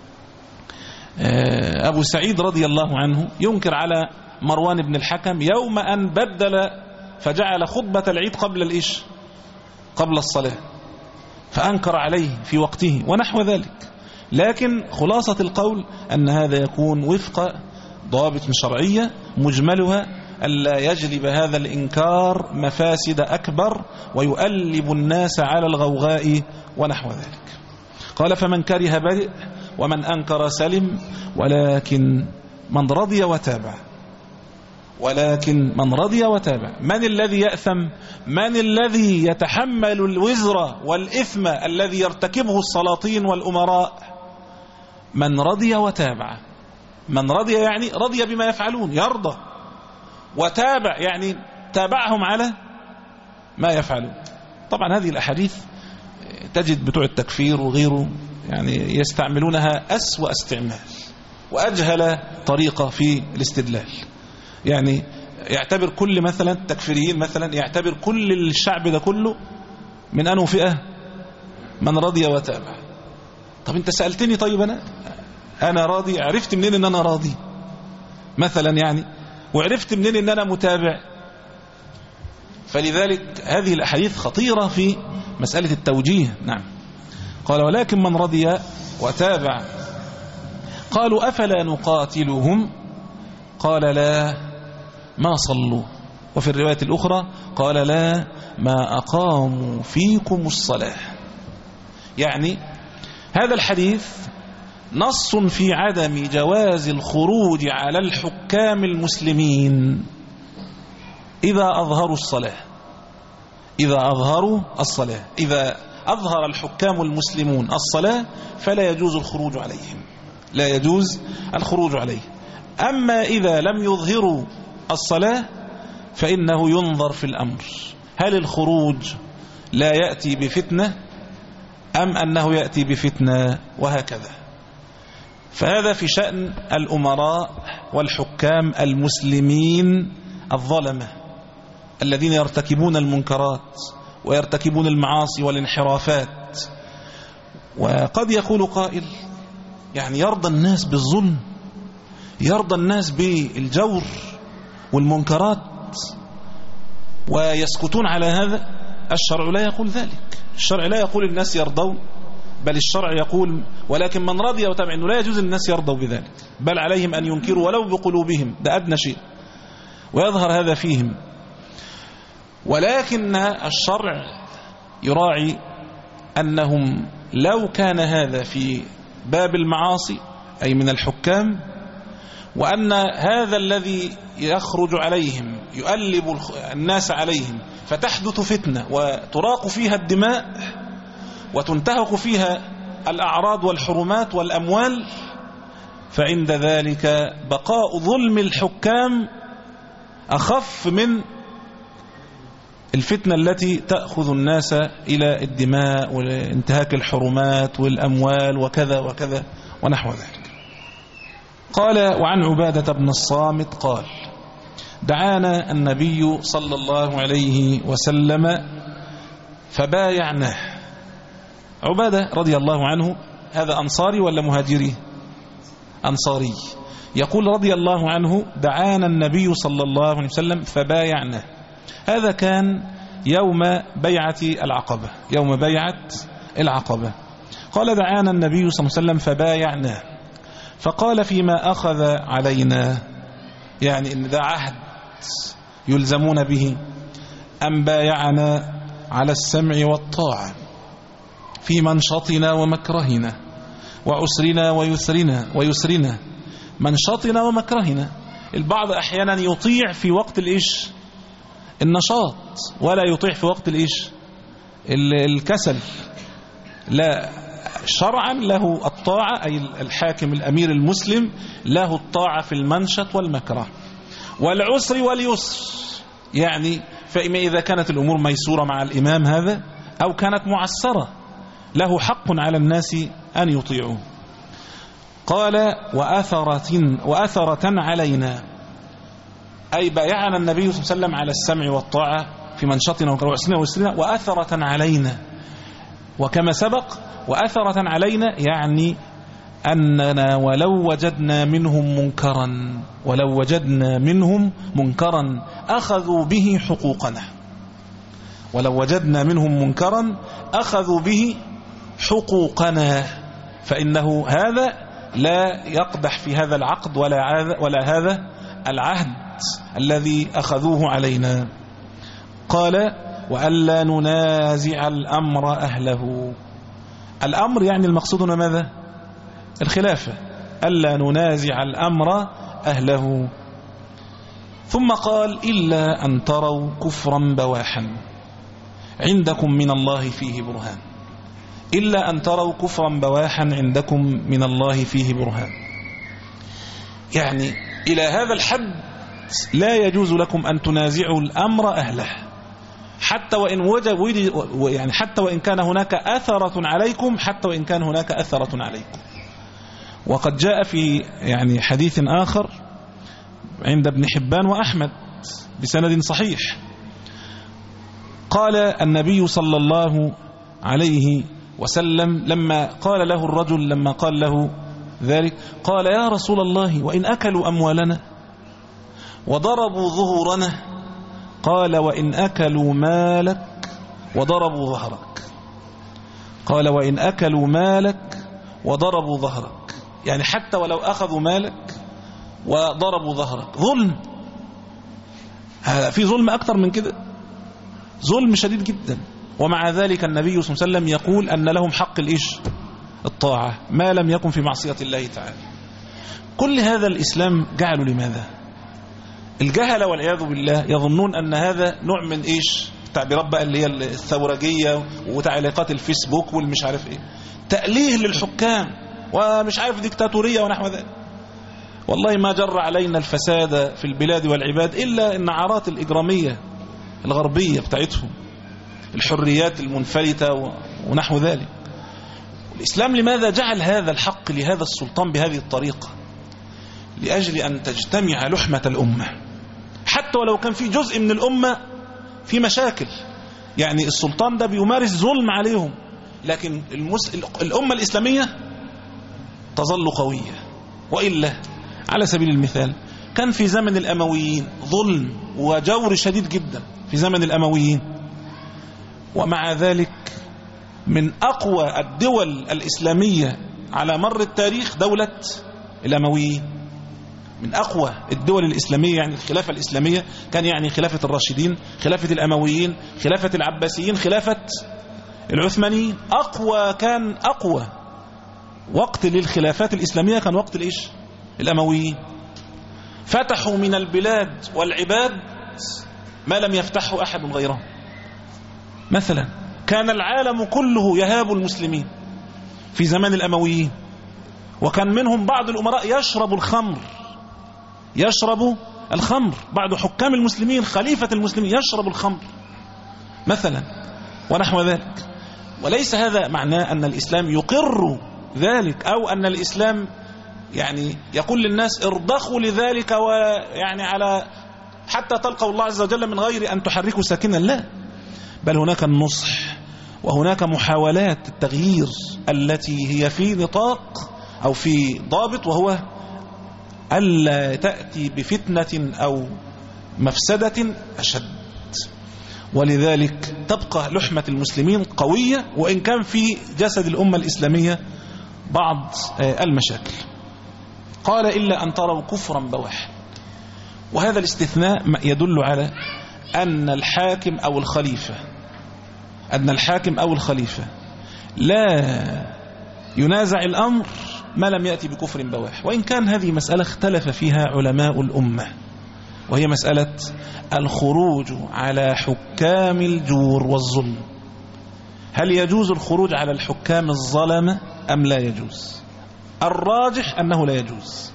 أبو سعيد رضي الله عنه ينكر على مروان بن الحكم يوم أن بدل فجعل خطبة العيد قبل الإيش قبل الصلاة، فأنكر عليه في وقته ونحو ذلك. لكن خلاصة القول أن هذا يكون وفق ضوابط شرعية مجملها ألا يجلب هذا الإنكار مفاسد أكبر ويؤلب الناس على الغوغاء ونحو ذلك. قال فمن كره برئ ومن أنكر سلم، ولكن من رضي وتابع. ولكن من رضي وتابع، من الذي يأثم؟ من الذي يتحمل الوزر والإثم الذي يرتكبه السلاطين والأمراء؟ من رضي وتابع. من رضي يعني رضي بما يفعلون، يرضى، وتابع يعني تابعهم على ما يفعلون. طبعا هذه الأحاديث تجد بتوع التكفير وغيره يعني يستعملونها أسوأ استعمال وأجهل طريقة في الاستدلال. يعني يعتبر كل مثلا التكفيريين مثلا يعتبر كل الشعب ده كله من أنه فئة من رضي وتابع. طب انت سألتني، طيب أنا أنا راضي، عرفت منين أن أنا راضي مثلا يعني، وعرفت منين أن أنا متابع؟ فلذلك هذه الأحاديث خطيرة في مسألة التوجيه. نعم. قال ولكن من رضي وتابع. قالوا أفلا نقاتلهم؟ قال لا ما صلوا. وفي الرواية الأخرى قال لا ما أقاموا فيكم الصلاة. يعني هذا الحديث نص في عدم جواز الخروج على الحكام المسلمين إذا أظهروا الصلاة. إذا أظهروا الصلاة، إذا أظهر الحكام المسلمون الصلاة فلا يجوز الخروج عليهم، لا يجوز الخروج عليه. أما إذا لم يظهروا الصلاة فإنه ينظر في الأمر، هل الخروج لا يأتي بفتنة أم أنه يأتي بفتنة، وهكذا. فهذا في شأن الأمراء والحكام المسلمين الظلمة الذين يرتكبون المنكرات ويرتكبون المعاصي والانحرافات. وقد يقول قائل يعني يرضى الناس بالظلم، يرضى الناس بالجور والمنكرات ويسكتون على هذا؟ الشرع لا يقول ذلك. الشرع لا يقول الناس يرضون، بل الشرع يقول ولكن من رضي وتابع، انه لا يجوز الناس يرضوا بذلك، بل عليهم أن ينكروا ولو بقلوبهم، ده أدنى شيء، ويظهر هذا فيهم. ولكن الشرع يراعي أنهم لو كان هذا في باب المعاصي أي من الحكام، وأن هذا الذي يخرج عليهم يؤلب الناس عليهم فتحدث فتنة وتراق فيها الدماء وتنتهك فيها الأعراض والحرمات والأموال، فعند ذلك بقاء ظلم الحكام أخف من الفتنة التي تأخذ الناس إلى الدماء وانتهاك الحرمات والأموال وكذا وكذا ونحو ذلك. قال وعن عبادة بن الصامت قال دعانا النبي صلى الله عليه وسلم فبايعناه. عبادة رضي الله عنه هذا أنصاري ولا مهاجري؟ أنصاري. يقول رضي الله عنه دعانا النبي صلى الله عليه وسلم فبايعناه. هذا كان يوم بيعة العقبة، يوم بيعة العقبة. قال دعانا النبي صلى الله عليه وسلم فبايعناه، فقال فيما أخذ علينا، يعني إن ده عهد يلزمون به، أن بايعنا على السمع والطاعة في منشطنا ومكرهنا وعسرنا ويسرنا ويسرنا منشطنا ومكرهنا. البعض أحيانا يطيع في وقت الإيش؟ النشاط، ولا يطيع في وقت الإيش؟ الكسل. لا، شرعا له الطاعة، أي الحاكم الأمير المسلم له الطاعة في المنشط والمكره والعسر واليسر. يعني فإما إذا كانت الأمور ميسورة مع الإمام هذا أو كانت معسرة له حق على الناس أن يطيعوه. قال وأثرة, وأثرة علينا، أي بايعنا النبي صلى الله عليه وسلم على السمع والطاعة في منشطنا وعسرنا ويسرنا، وأثرة علينا. وكما سبق وأثرة علينا يعني أننا ولو وجدنا منهم منكرا ولو وجدنا منهم منكرا أخذوا به حقوقنا، ولو وجدنا منهم منكرا أخذوا به حقوقنا، فإنه هذا لا يقدح في هذا العقد ولا ولا هذا العهد الذي أخذوه علينا. قال وألا ننازع الأمر أهله. الأمر يعني المقصود ماذا؟ الخلافة. ألا ننازع الأمر أهله. ثم قال إلا أن تروا كفرا بواحا عندكم من الله فيه برهان. إلا أن تروا كفرا بواحا عندكم من الله فيه برهان، يعني إلى هذا الحد لا يجوز لكم أن تنازعوا الأمر أهله، حتى وإن وجد يعني حتى وإن كان هناك أثرة عليكم حتى وإن كان هناك أثرة عليكم. وقد جاء في يعني حديث آخر عند ابن حبان وأحمد بسند صحيح، قال النبي صلى الله عليه وسلم لما قال له الرجل لما قال له ذلك قال يا رسول الله وإن أكلوا أموالنا وضربوا ظهورنا؟ قال وإن أكلوا مالك وضربوا ظهرك. قال وإن أكلوا مالك وضربوا ظهرك، يعني حتى ولو أخذوا مالك وضربوا ظهرك. ظلم، في ظلم أكتر من كده؟ ظلم شديد جدا. ومع ذلك النبي صلى الله عليه وسلم يقول أن لهم حق الإيش؟ الطاعة، ما لم يكن في معصية الله تعالى. كل هذا الإسلام جعله لماذا؟ الجهل والعياذ بالله يظنون أن هذا نوع من إيش؟ تعبيرات بقى اللي هي الثورجية وتعليقات الفيسبوك والمش عارف إيه، تأليه للحكام ومش عارف ديكتاتورية ونحو ذلك. والله ما جر علينا الفساد في البلاد والعباد إلا النعرات الإجرامية الغربية بتاعتهم، الحريات المنفلتة ونحو ذلك. الإسلام لماذا جعل هذا الحق لهذا السلطان بهذه الطريقة؟ لأجل أن تجتمع لحمة الأمة، حتى ولو كان في جزء من الأمة في مشاكل، يعني السلطان ده بيمارس ظلم عليهم، لكن المس... الأمة الإسلامية تظل قوية. وإلا على سبيل المثال كان في زمن الأمويين ظلم وجور شديد جدا في زمن الأمويين، ومع ذلك من أقوى الدول الإسلامية على مر التاريخ دولة الأمويين، من أقوى الدول الإسلامية. يعني الخلافة الإسلامية كان يعني خلافة الراشدين، خلافة الأمويين، خلافة العباسيين، خلافة العثمانيين. أقوى كان أقوى وقت للخلافات الإسلامية كان وقت الإيش؟ الأمويين. فتحوا من البلاد والعباد ما لم يفتحه أحد غيرهم. مثلا كان العالم كله يهاب المسلمين في زمان الأمويين، وكان منهم بعض الأمراء يشرب الخمر يشرب الخمر بعض حكام المسلمين، خليفة المسلمين يشرب الخمر مثلا ونحو ذلك. وليس هذا معناه أن الإسلام يقر ذلك، أو أن الإسلام يعني يقول للناس ارضخوا لذلك ويعني على حتى تلقوا الله عز وجل من غير أن تحركوا ساكنا، لا، بل هناك النصح وهناك محاولات التغيير التي هي في نطاق أو في ضابط، وهو ألا تأتي بفتنة أو مفسدة أشد. ولذلك تبقى لحمة المسلمين قوية، وإن كان في جسد الأمة الإسلامية بعض المشاكل. قال إلا أن تروا كفرا بواحا، وهذا الاستثناء يدل على أن الحاكم أو الخليفة أن الحاكم أو الخليفة لا ينازع الأمر ما لم يأتي بكفر بواح، وإن كان هذه مسألة اختلف فيها علماء الأمة، وهي مسألة الخروج على حكام الجور والظلم. هل يجوز الخروج على الحكام الظلمة أم لا يجوز؟ الراجح أنه لا يجوز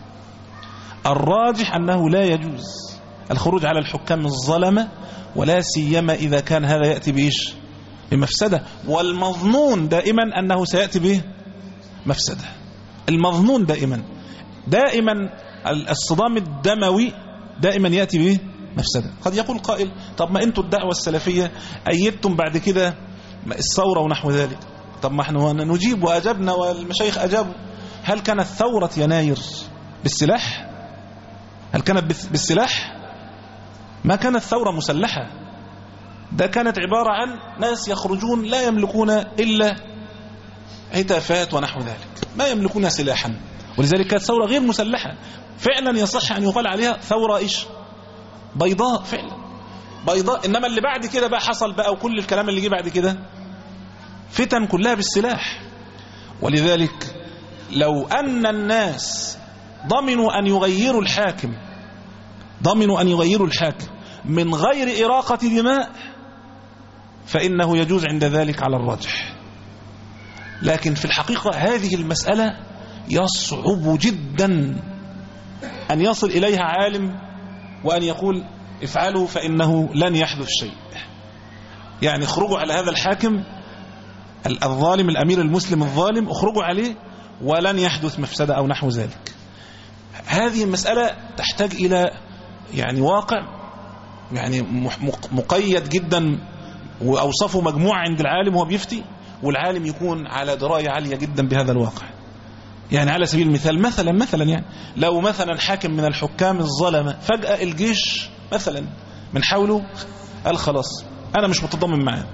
الراجح أنه لا يجوز الخروج على الحكام الظلمة، ولا سيما إذا كان هذا يأتي بإيش؟ بمفسدة، والمظنون دائما أنه سيأتي به مفسدة. المظنون دائما دائما الصدام الدموي دائما يأتي به مفسدة. قد يقول قائل طب ما أنتوا الدعوة السلفية أيدتم بعد كده الثورة ونحو ذلك، طب ما احنا نجيب وأجبنا والمشايخ أجابوا. هل كانت ثورة يناير بالسلاح؟ هل كانت بالسلاح؟ ما كانت ثورة مسلحة، ده كانت عبارة عن ناس يخرجون لا يملكون إلا هتافات ونحو ذلك، ما يملكون سلاحا، ولذلك كانت ثورة غير مسلحة. فعلا يصح أن يقال عليها ثورة إيش؟ بيضاء، فعلا بيضاء. إنما اللي بعد كده بقى حصل بقى، وكل الكلام اللي جه بعد كده فتن كلها بالسلاح. ولذلك لو أن الناس ضمنوا أن يغيروا الحاكم ضمنوا أن يغيروا الحاكم من غير إراقة دماء فإنه يجوز عند ذلك على الراجح. لكن في الحقيقة هذه المسألة يصعب جدا أن يصل إليها عالم وأن يقول افعلوا فإنه لن يحدث شيء. يعني اخرجوا على هذا الحاكم الظالم، الأمير المسلم الظالم، اخرجوا عليه ولن يحدث مفسدة أو نحو ذلك. هذه المسألة تحتاج إلى يعني واقع يعني مقيد جدا، وأوصفه مجموعة عند العالم وهو بيفتي، والعالم يكون على دراية عالية جدا بهذا الواقع. يعني على سبيل المثال مثلا مثلا يعني لو مثلا حاكم من الحكام الظلمة فجأة الجيش مثلا من حوله قال خلاص أنا مش متضامن معاه،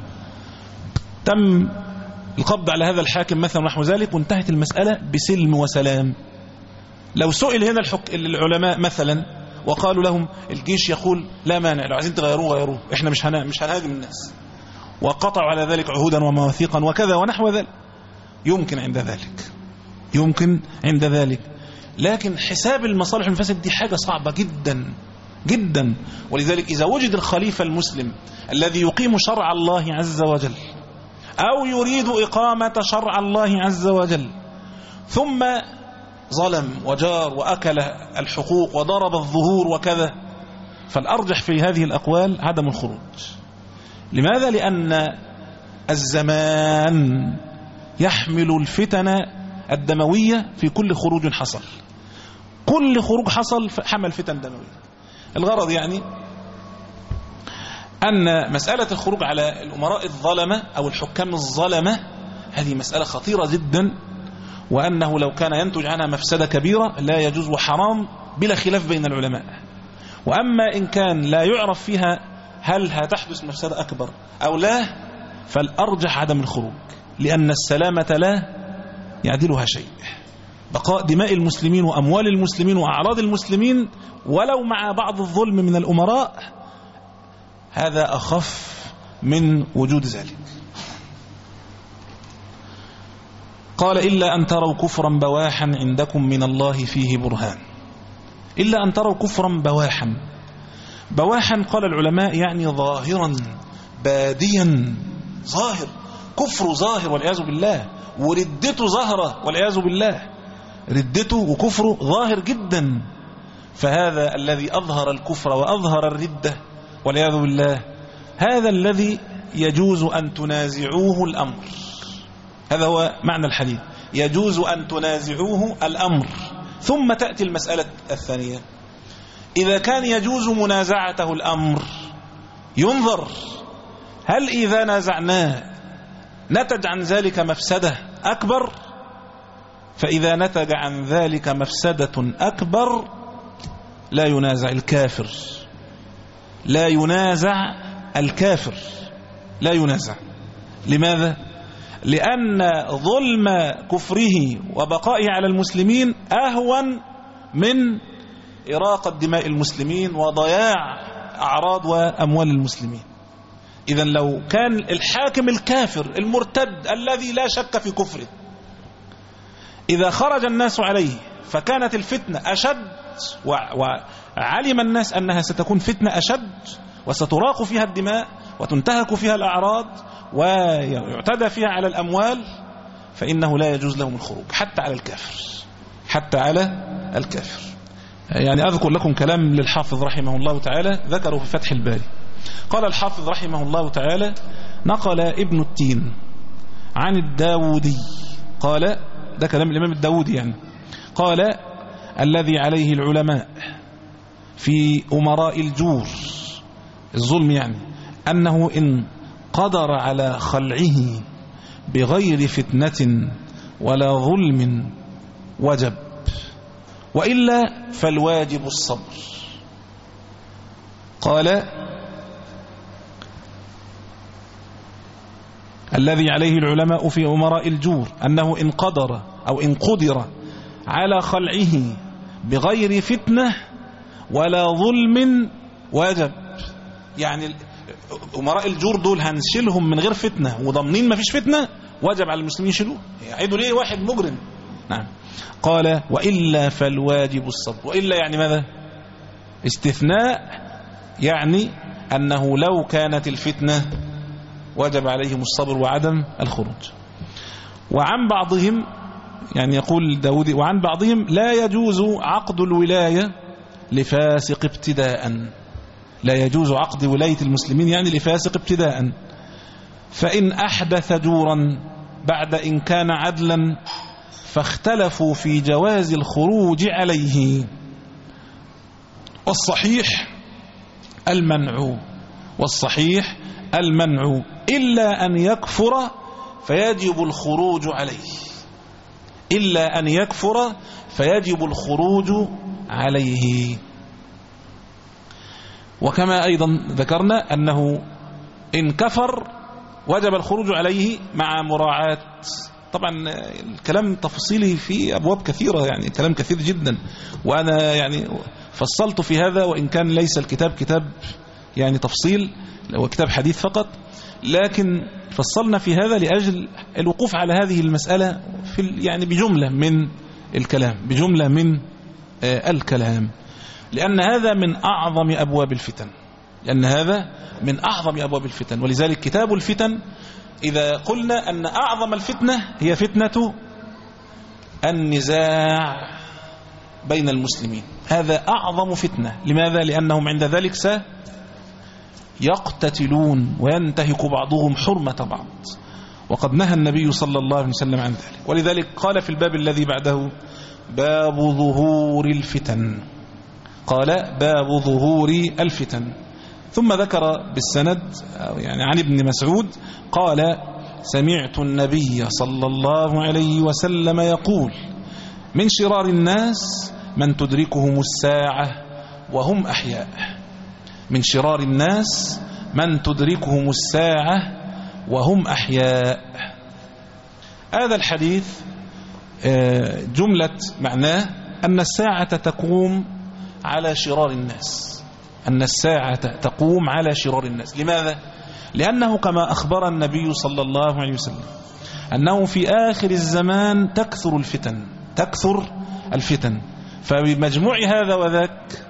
تم القبض على هذا الحاكم مثلا نحو ذلك، وانتهت المسألة بسلم وسلام. لو سئل هنا الحك... العلماء مثلا وقالوا لهم الجيش يقول لا مانع، لو عايزين تغيروه غيروه، احنا مش هنا... مش هنهاجم الناس، وقطعوا على ذلك عهودا ومواثيقا وكذا ونحو ذلك، يمكن عند ذلك يمكن عند ذلك لكن حساب المصالح والمفاسد دي حاجة صعبة جدا جدا. ولذلك إذا وجد الخليفة المسلم الذي يقيم شرع الله عز وجل أو يريد إقامة شرع الله عز وجل ثم ظلم وجار وأكل الحقوق وضرب الظهور وكذا، فالأرجح في هذه الأقوال عدم الخروج. لماذا؟ لأن الزمان يحمل الفتن الدموية في كل خروج حصل، كل خروج حصل حمل فتن دموية. الغرض يعني أن مسألة الخروج على الأمراء الظلمة أو الحكام الظلمة هذه مسألة خطيرة جدا، وأنه لو كان ينتج عنها مفسدة كبيرة لا يجوز وحرام بلا خلاف بين العلماء. وأما إن كان لا يعرف فيها هل هتحدث مفسدة أكبر أو لا، فالأرجح عدم الخروج، لأن السلامة لا يعدلها شيء. بقاء دماء المسلمين وأموال المسلمين وأعراض المسلمين ولو مع بعض الظلم من الأمراء هذا أخف من وجود ذلك. قال إلا أن تروا كفرا بواحا عندكم من الله فيه برهان. إلا أن تروا كفرا بواحا. بواحا قال العلماء يعني ظاهرا باديا، ظاهر، كفر ظاهر والعياذ بالله، وردته ظاهرة والعياذ بالله، ردته وكفره ظاهر جدا. فهذا الذي أظهر الكفر وأظهر الردة والعياذ بالله هذا الذي يجوز أن تنازعوه الأمر. هذا هو معنى الحديث، يجوز أن تنازعوه الأمر. ثم تأتي المسألة الثانية، إذا كان يجوز منازعته الأمر ينظر هل إذا نازعناه نتج عن ذلك مفسدة أكبر، فإذا نتج عن ذلك مفسدة أكبر لا ينازع الكافر، لا ينازع الكافر، لا ينازع. لماذا؟ لأن ظلم كفره وبقائه على المسلمين أهون من إراقة دماء المسلمين وضياع أعراض وأموال المسلمين. إذن لو كان الحاكم الكافر المرتد الذي لا شك في كفره إذا خرج الناس عليه فكانت الفتنة أشد، وعلم الناس أنها ستكون فتنة أشد وستراق فيها الدماء وتنتهك فيها الأعراض ويعتدى فيها على الأموال، فإنه لا يجوز لهم الخروج حتى على الكافر، حتى على الكافر. يعني أذكر لكم كلام للحافظ رحمه الله تعالى ذكره في فتح الباري. قال الحافظ رحمه الله تعالى: نقل ابن التين عن الداودي، قال، ده كلام الإمام الداودي يعني، قال: الذي عليه العلماء في أمراء الجور، الظلم يعني، أنه إن قدر على خلعه بغير فتنة ولا ظلم وجب، وإلا فالواجب الصبر. قال: الذي عليه العلماء في أمراء الجور أنه إن قدر أو إن قدر على خلعه بغير فتنة ولا ظلم وجب. يعني أمراء الجور دول هنشيلهم من غير فتنة وضمنين ما فيش فتنة، وجب على المسلمين يشيلوه. يعيدوا ليه واحد مجرم؟ نعم. قال: وإلا فالواجب الصبر. وإلا يعني ماذا؟ استثناء، يعني أنه لو كانت الفتنة وجب عليهم الصبر وعدم الخروج. وعن بعضهم، يعني يقول داود، وعن بعضهم لا يجوز عقد الولاية لفاسق ابتداء، لا يجوز عقد ولاية المسلمين يعني لفاسق ابتداء، فإن أحدث جورا بعد إن كان عدلا فاختلفوا في جواز الخروج عليه، والصحيح المنع، والصحيح المنع إلا أن يكفر فيجب الخروج عليه، إلا أن يكفر فيجب الخروج عليه. وكما أيضا ذكرنا أنه إن كفر وجب الخروج عليه مع مراعاة، طبعا الكلام تفصيلي في أبواب كثيرة، يعني كلام كثير جدا، وأنا يعني فصلت في هذا، وإن كان ليس الكتاب كتاب يعني تفصيل، هو كتاب حديث فقط، لكن فصلنا في هذا لأجل الوقوف على هذه المسألة في يعني بجملة من الكلام، بجملة من الكلام، لأن هذا من أعظم أبواب الفتن، لأن هذا من أعظم أبواب الفتن. ولذلك كتاب الفتن، إذا قلنا أن أعظم الفتنة هي فتنة النزاع بين المسلمين، هذا أعظم فتنة. لماذا؟ لأنهم عند ذلك سيقتتلون وينتهك بعضهم حرمة بعض، وقد نهى النبي صلى الله عليه وسلم عن ذلك. ولذلك قال في الباب الذي بعده: باب ظهور الفتن، قال: باب ظهور الفتن. ثم ذكر بالسند يعني عن ابن مسعود قال: سمعت النبي صلى الله عليه وسلم يقول: من شرار الناس من تدركهم الساعة وهم أحياء، من شرار الناس من تدركهم الساعة وهم أحياء. هذا الحديث جملة معناه أن الساعة تقوم على شرار الناس، أن الساعة تقوم على شرار الناس. لماذا؟ لأنه كما أخبر النبي صلى الله عليه وسلم أنه في آخر الزمان تكثر الفتن، تكثر الفتن، فبمجموع هذا وذاك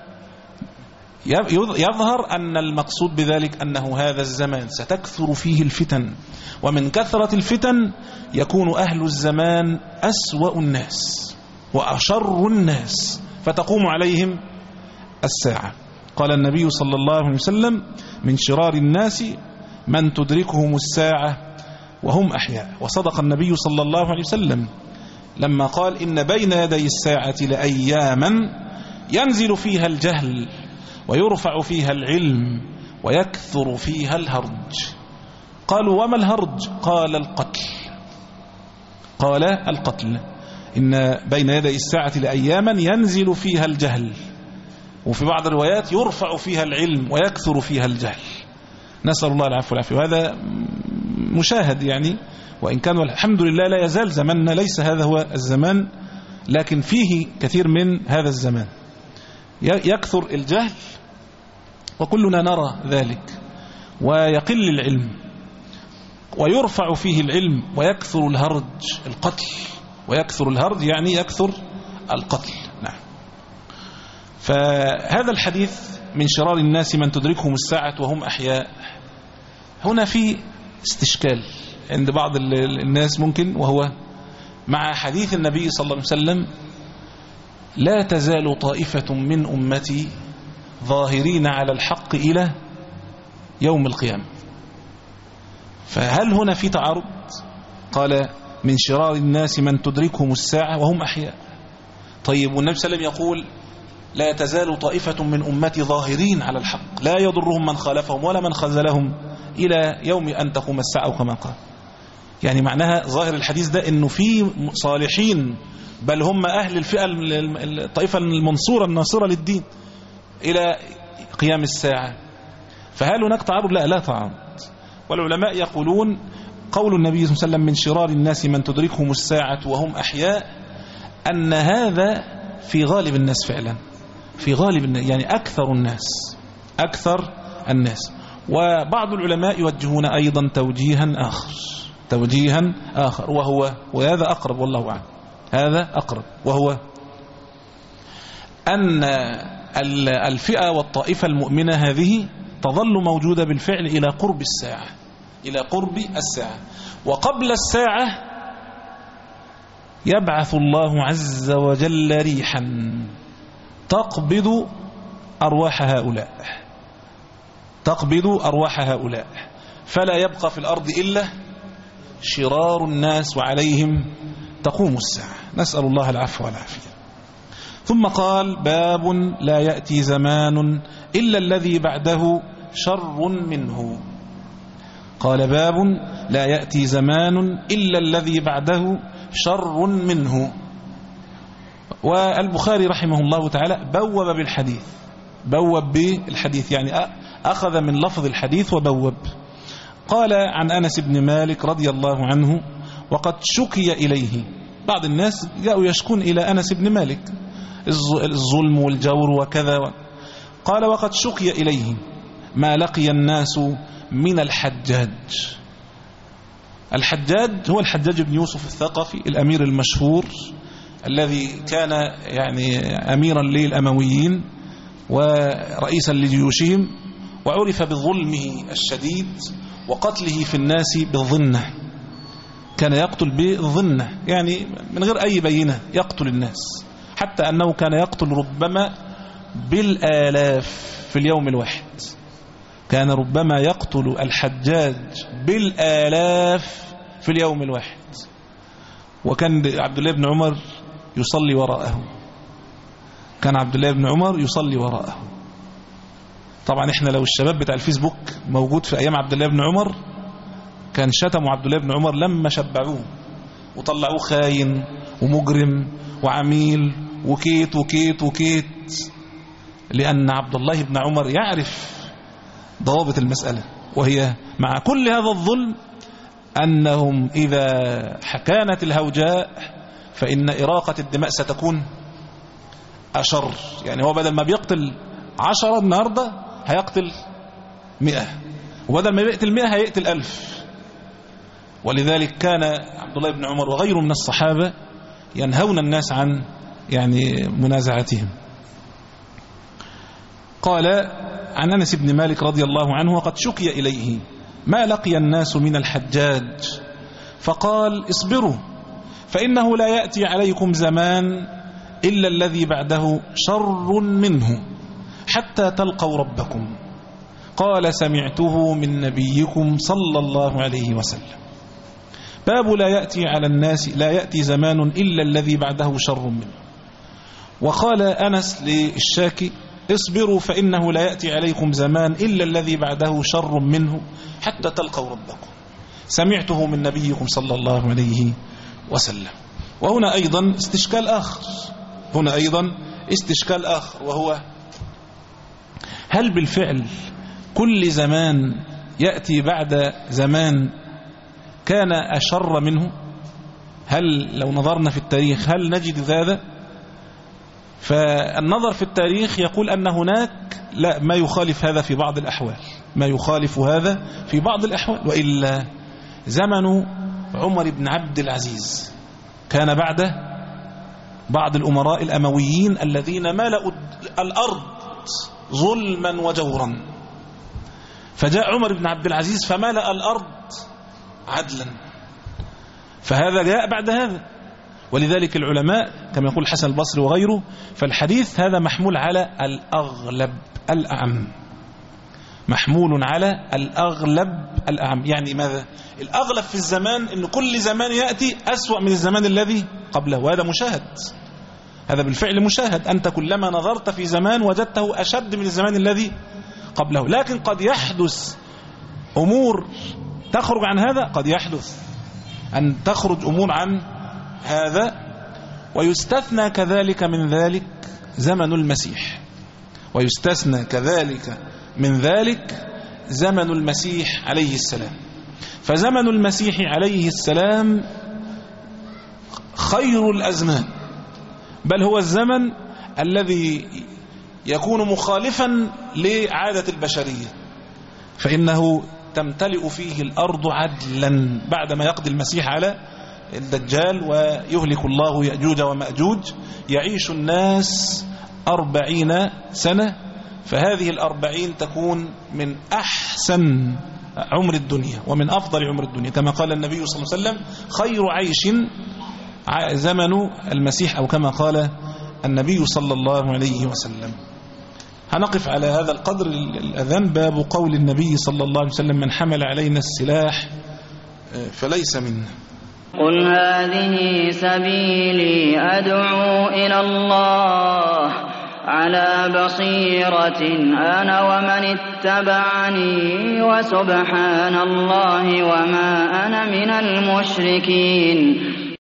يظهر أن المقصود بذلك أنه هذا الزمان ستكثر فيه الفتن، ومن كثرة الفتن يكون أهل الزمان أسوأ الناس وأشر الناس، فتقوم عليهم الساعة. قال النبي صلى الله عليه وسلم: من شرار الناس من تدركهم الساعة وهم أحياء. وصدق النبي صلى الله عليه وسلم لما قال: إن بين يدي الساعة لأياما ينزل فيها الجهل ويرفع فيها العلم ويكثر فيها الهرج. قالوا وما الهرج؟ قال القتل. قال القتل. إن بين يدي الساعة لأياما ينزل فيها الجهل، وفي بعض الروايات يرفع فيها العلم ويكثر فيها الجهل. نسأل الله العفو والعافية. وهذا مشاهد يعني، وإن كان الحمد لله لا يزال زماننا ليس هذا هو الزمان، لكن فيه كثير من هذا الزمان. يكثر الجهل وكلنا نرى ذلك، ويقل العلم، ويرفع فيه العلم ويكثر الهرج، القتل. ويكثر الهرج يعني يكثر القتل. نعم. فهذا الحديث من شرار الناس من تدركهم الساعة وهم أحياء، هنا في استشكال عند بعض الناس ممكن، وهو مع حديث النبي صلى الله عليه وسلم لا تزال طائفة من أمتي ظاهرين على الحق إلى يوم القيامة. فهل هنا في تعارض؟ قال من شرار الناس من تدركهم الساعة وهم أحياء. طيب والنبي صلى الله عليه وسلم يقول لا تزال طائفة من أمتي ظاهرين على الحق لا يضرهم من خالفهم ولا من خذلهم إلى يوم أن تقوم الساعة كما قال. يعني معناها ظاهر الحديث ده إنه في صالحين، بل هم أهل الفئة الطائفة المنصورة الناصرة للدين إلى قيام الساعة. فهل هناك تعارض؟ لا لا تعارض. والعلماء يقولون قول النبي صلى الله عليه وسلم من شرار الناس من تدركهم الساعة وهم أحياء، أن هذا في غالب الناس فعلا، في غالب الناس يعني أكثر الناس، أكثر الناس. وبعض العلماء يوجهون أيضا توجيها آخر، توجيها آخر وهو، وهذا أقرب والله أعلم، هذا أقرب، وهو أن الفئة والطائفة المؤمنة هذه تظل موجودة بالفعل إلى قرب الساعة، إلى قرب الساعة. وقبل الساعة يبعث الله عز وجل ريحا تقبض أرواح هؤلاء، تقبض أرواح هؤلاء، فلا يبقى في الأرض إلا شرار الناس وعليهم تقوم الساعة. نسأل الله العفو والعافية. ثم قال باب لا يأتي زمان إلا الذي بعده شر منه. قال باب لا يأتي زمان إلا الذي بعده شر منه. والبخاري رحمه الله تعالى بوب بالحديث، بوب بالحديث يعني أخذ من لفظ الحديث وبوب. قال عن أنس بن مالك رضي الله عنه وقد شكي إليه، بعض الناس جاءوا يشكون إلى أنس بن مالك الظلم والجور وكذا. قال وقد شكي إليه ما لقي الناس من الحجاج. الحجاج هو الحجاج بن يوسف الثقفي الأمير المشهور الذي كان يعني أميرا للأمويين ورئيسا لجيوشهم، وعرف بظلمه الشديد وقتله في الناس بالظنة. كان يقتل بالظنة يعني من غير أي بينة، يقتل الناس، حتى أنه كان يقتل ربما بالآلاف في اليوم الواحد. كان ربما يقتل الحجاج بالآلاف في اليوم الواحد. وكان عبد الله بن عمر يصلي وراءه، كان عبد الله بن عمر يصلي وراءه. طبعا احنا لو الشباب بتاع الفيسبوك موجود في أيام عبد الله بن عمر كان شتموا عبد الله بن عمر لما شبعوه وطلعوه خاين ومجرم وعميل وكيت وكيت وكيت، لأن عبد الله بن عمر يعرف ضوابط المسألة، وهي مع كل هذا الظلم أنهم إذا كانت الهوجاء فإن إراقة الدماء ستكون أشر. يعني هو بدل ما بيقتل عشرة النهاردة هيقتل مئة، وبدل ما يقتل مئة هيقتل ألف. ولذلك كان عبد الله بن عمر وغيره من الصحابة ينهون الناس عن يعني منازعتهم. قال عن أنس بن مالك رضي الله عنه وقد شكي إليه ما لقي الناس من الحجاج، فقال اصبروا فإنه لا يأتي عليكم زمان إلا الذي بعده شر منه حتى تلقوا ربكم. قال سمعته من نبيكم صلى الله عليه وسلم. باب لا يأتي على الناس لا يأتي زمان إلا الذي بعده شر منه. وقال أنس للشاكي: اصبروا فإنه لا يأتي عليكم زمان إلا الذي بعده شر منه حتى تلقوا ربكم، سمعته من نبيكم صلى الله عليه وسلم. وهنا أيضا استشكال آخر هنا أيضا استشكال آخر وهو: هل بالفعل كل زمان يأتي بعد زمان كان أشر منه؟ هل لو نظرنا في التاريخ هل نجد هذا؟ فالنظر في التاريخ يقول أن هناك لا ما يخالف هذا في بعض الأحوال ما يخالف هذا في بعض الأحوال وإلا زمن عمر بن عبد العزيز كان بعد بعض الأمراء الأمويين الذين ملأوا الأرض ظلما وجورا، فجاء عمر بن عبد العزيز فملأ الأرض عدلا، فهذا جاء بعد هذا. ولذلك العلماء كما يقول الحسن البصري وغيره، فالحديث هذا محمول على الأغلب الأعم محمول على الأغلب الأعم. يعني ماذا؟ الأغلب في الزمان أن كل زمان يأتي أسوأ من الزمان الذي قبله، وهذا مشاهد، هذا بالفعل مشاهد. أنت كلما نظرت في زمان وجدته أشد من الزمان الذي قبله. لكن قد يحدث أمور تخرج عن هذا، قد يحدث أن تخرج أمور عن هذا. ويستثنى كذلك من ذلك زمن المسيح، ويستثنى كذلك من ذلك زمن المسيح عليه السلام. فزمن المسيح عليه السلام خير الأزمان، بل هو الزمن الذي يكون مخالفا لعادة البشرية، فإنه تمتلئ فيه الأرض عدلا بعدما يقضي المسيح على الدجال ويهلك الله يأجوج ومأجوج. يعيش الناس أربعين سنة، فهذه الأربعين تكون من أحسن عمر الدنيا ومن أفضل عمر الدنيا، كما قال النبي صلى الله عليه وسلم: خير عيش زمن المسيح، أو كما قال النبي صلى الله عليه وسلم. هنقف على هذا القدر الأذان. باب قول النبي صلى الله عليه وسلم: من حمل علينا السلاح فليس منا. قل هذه سبيلي أدعو إلى الله على بصيرة أنا ومن اتبعني وسبحان الله وما أنا من المشركين.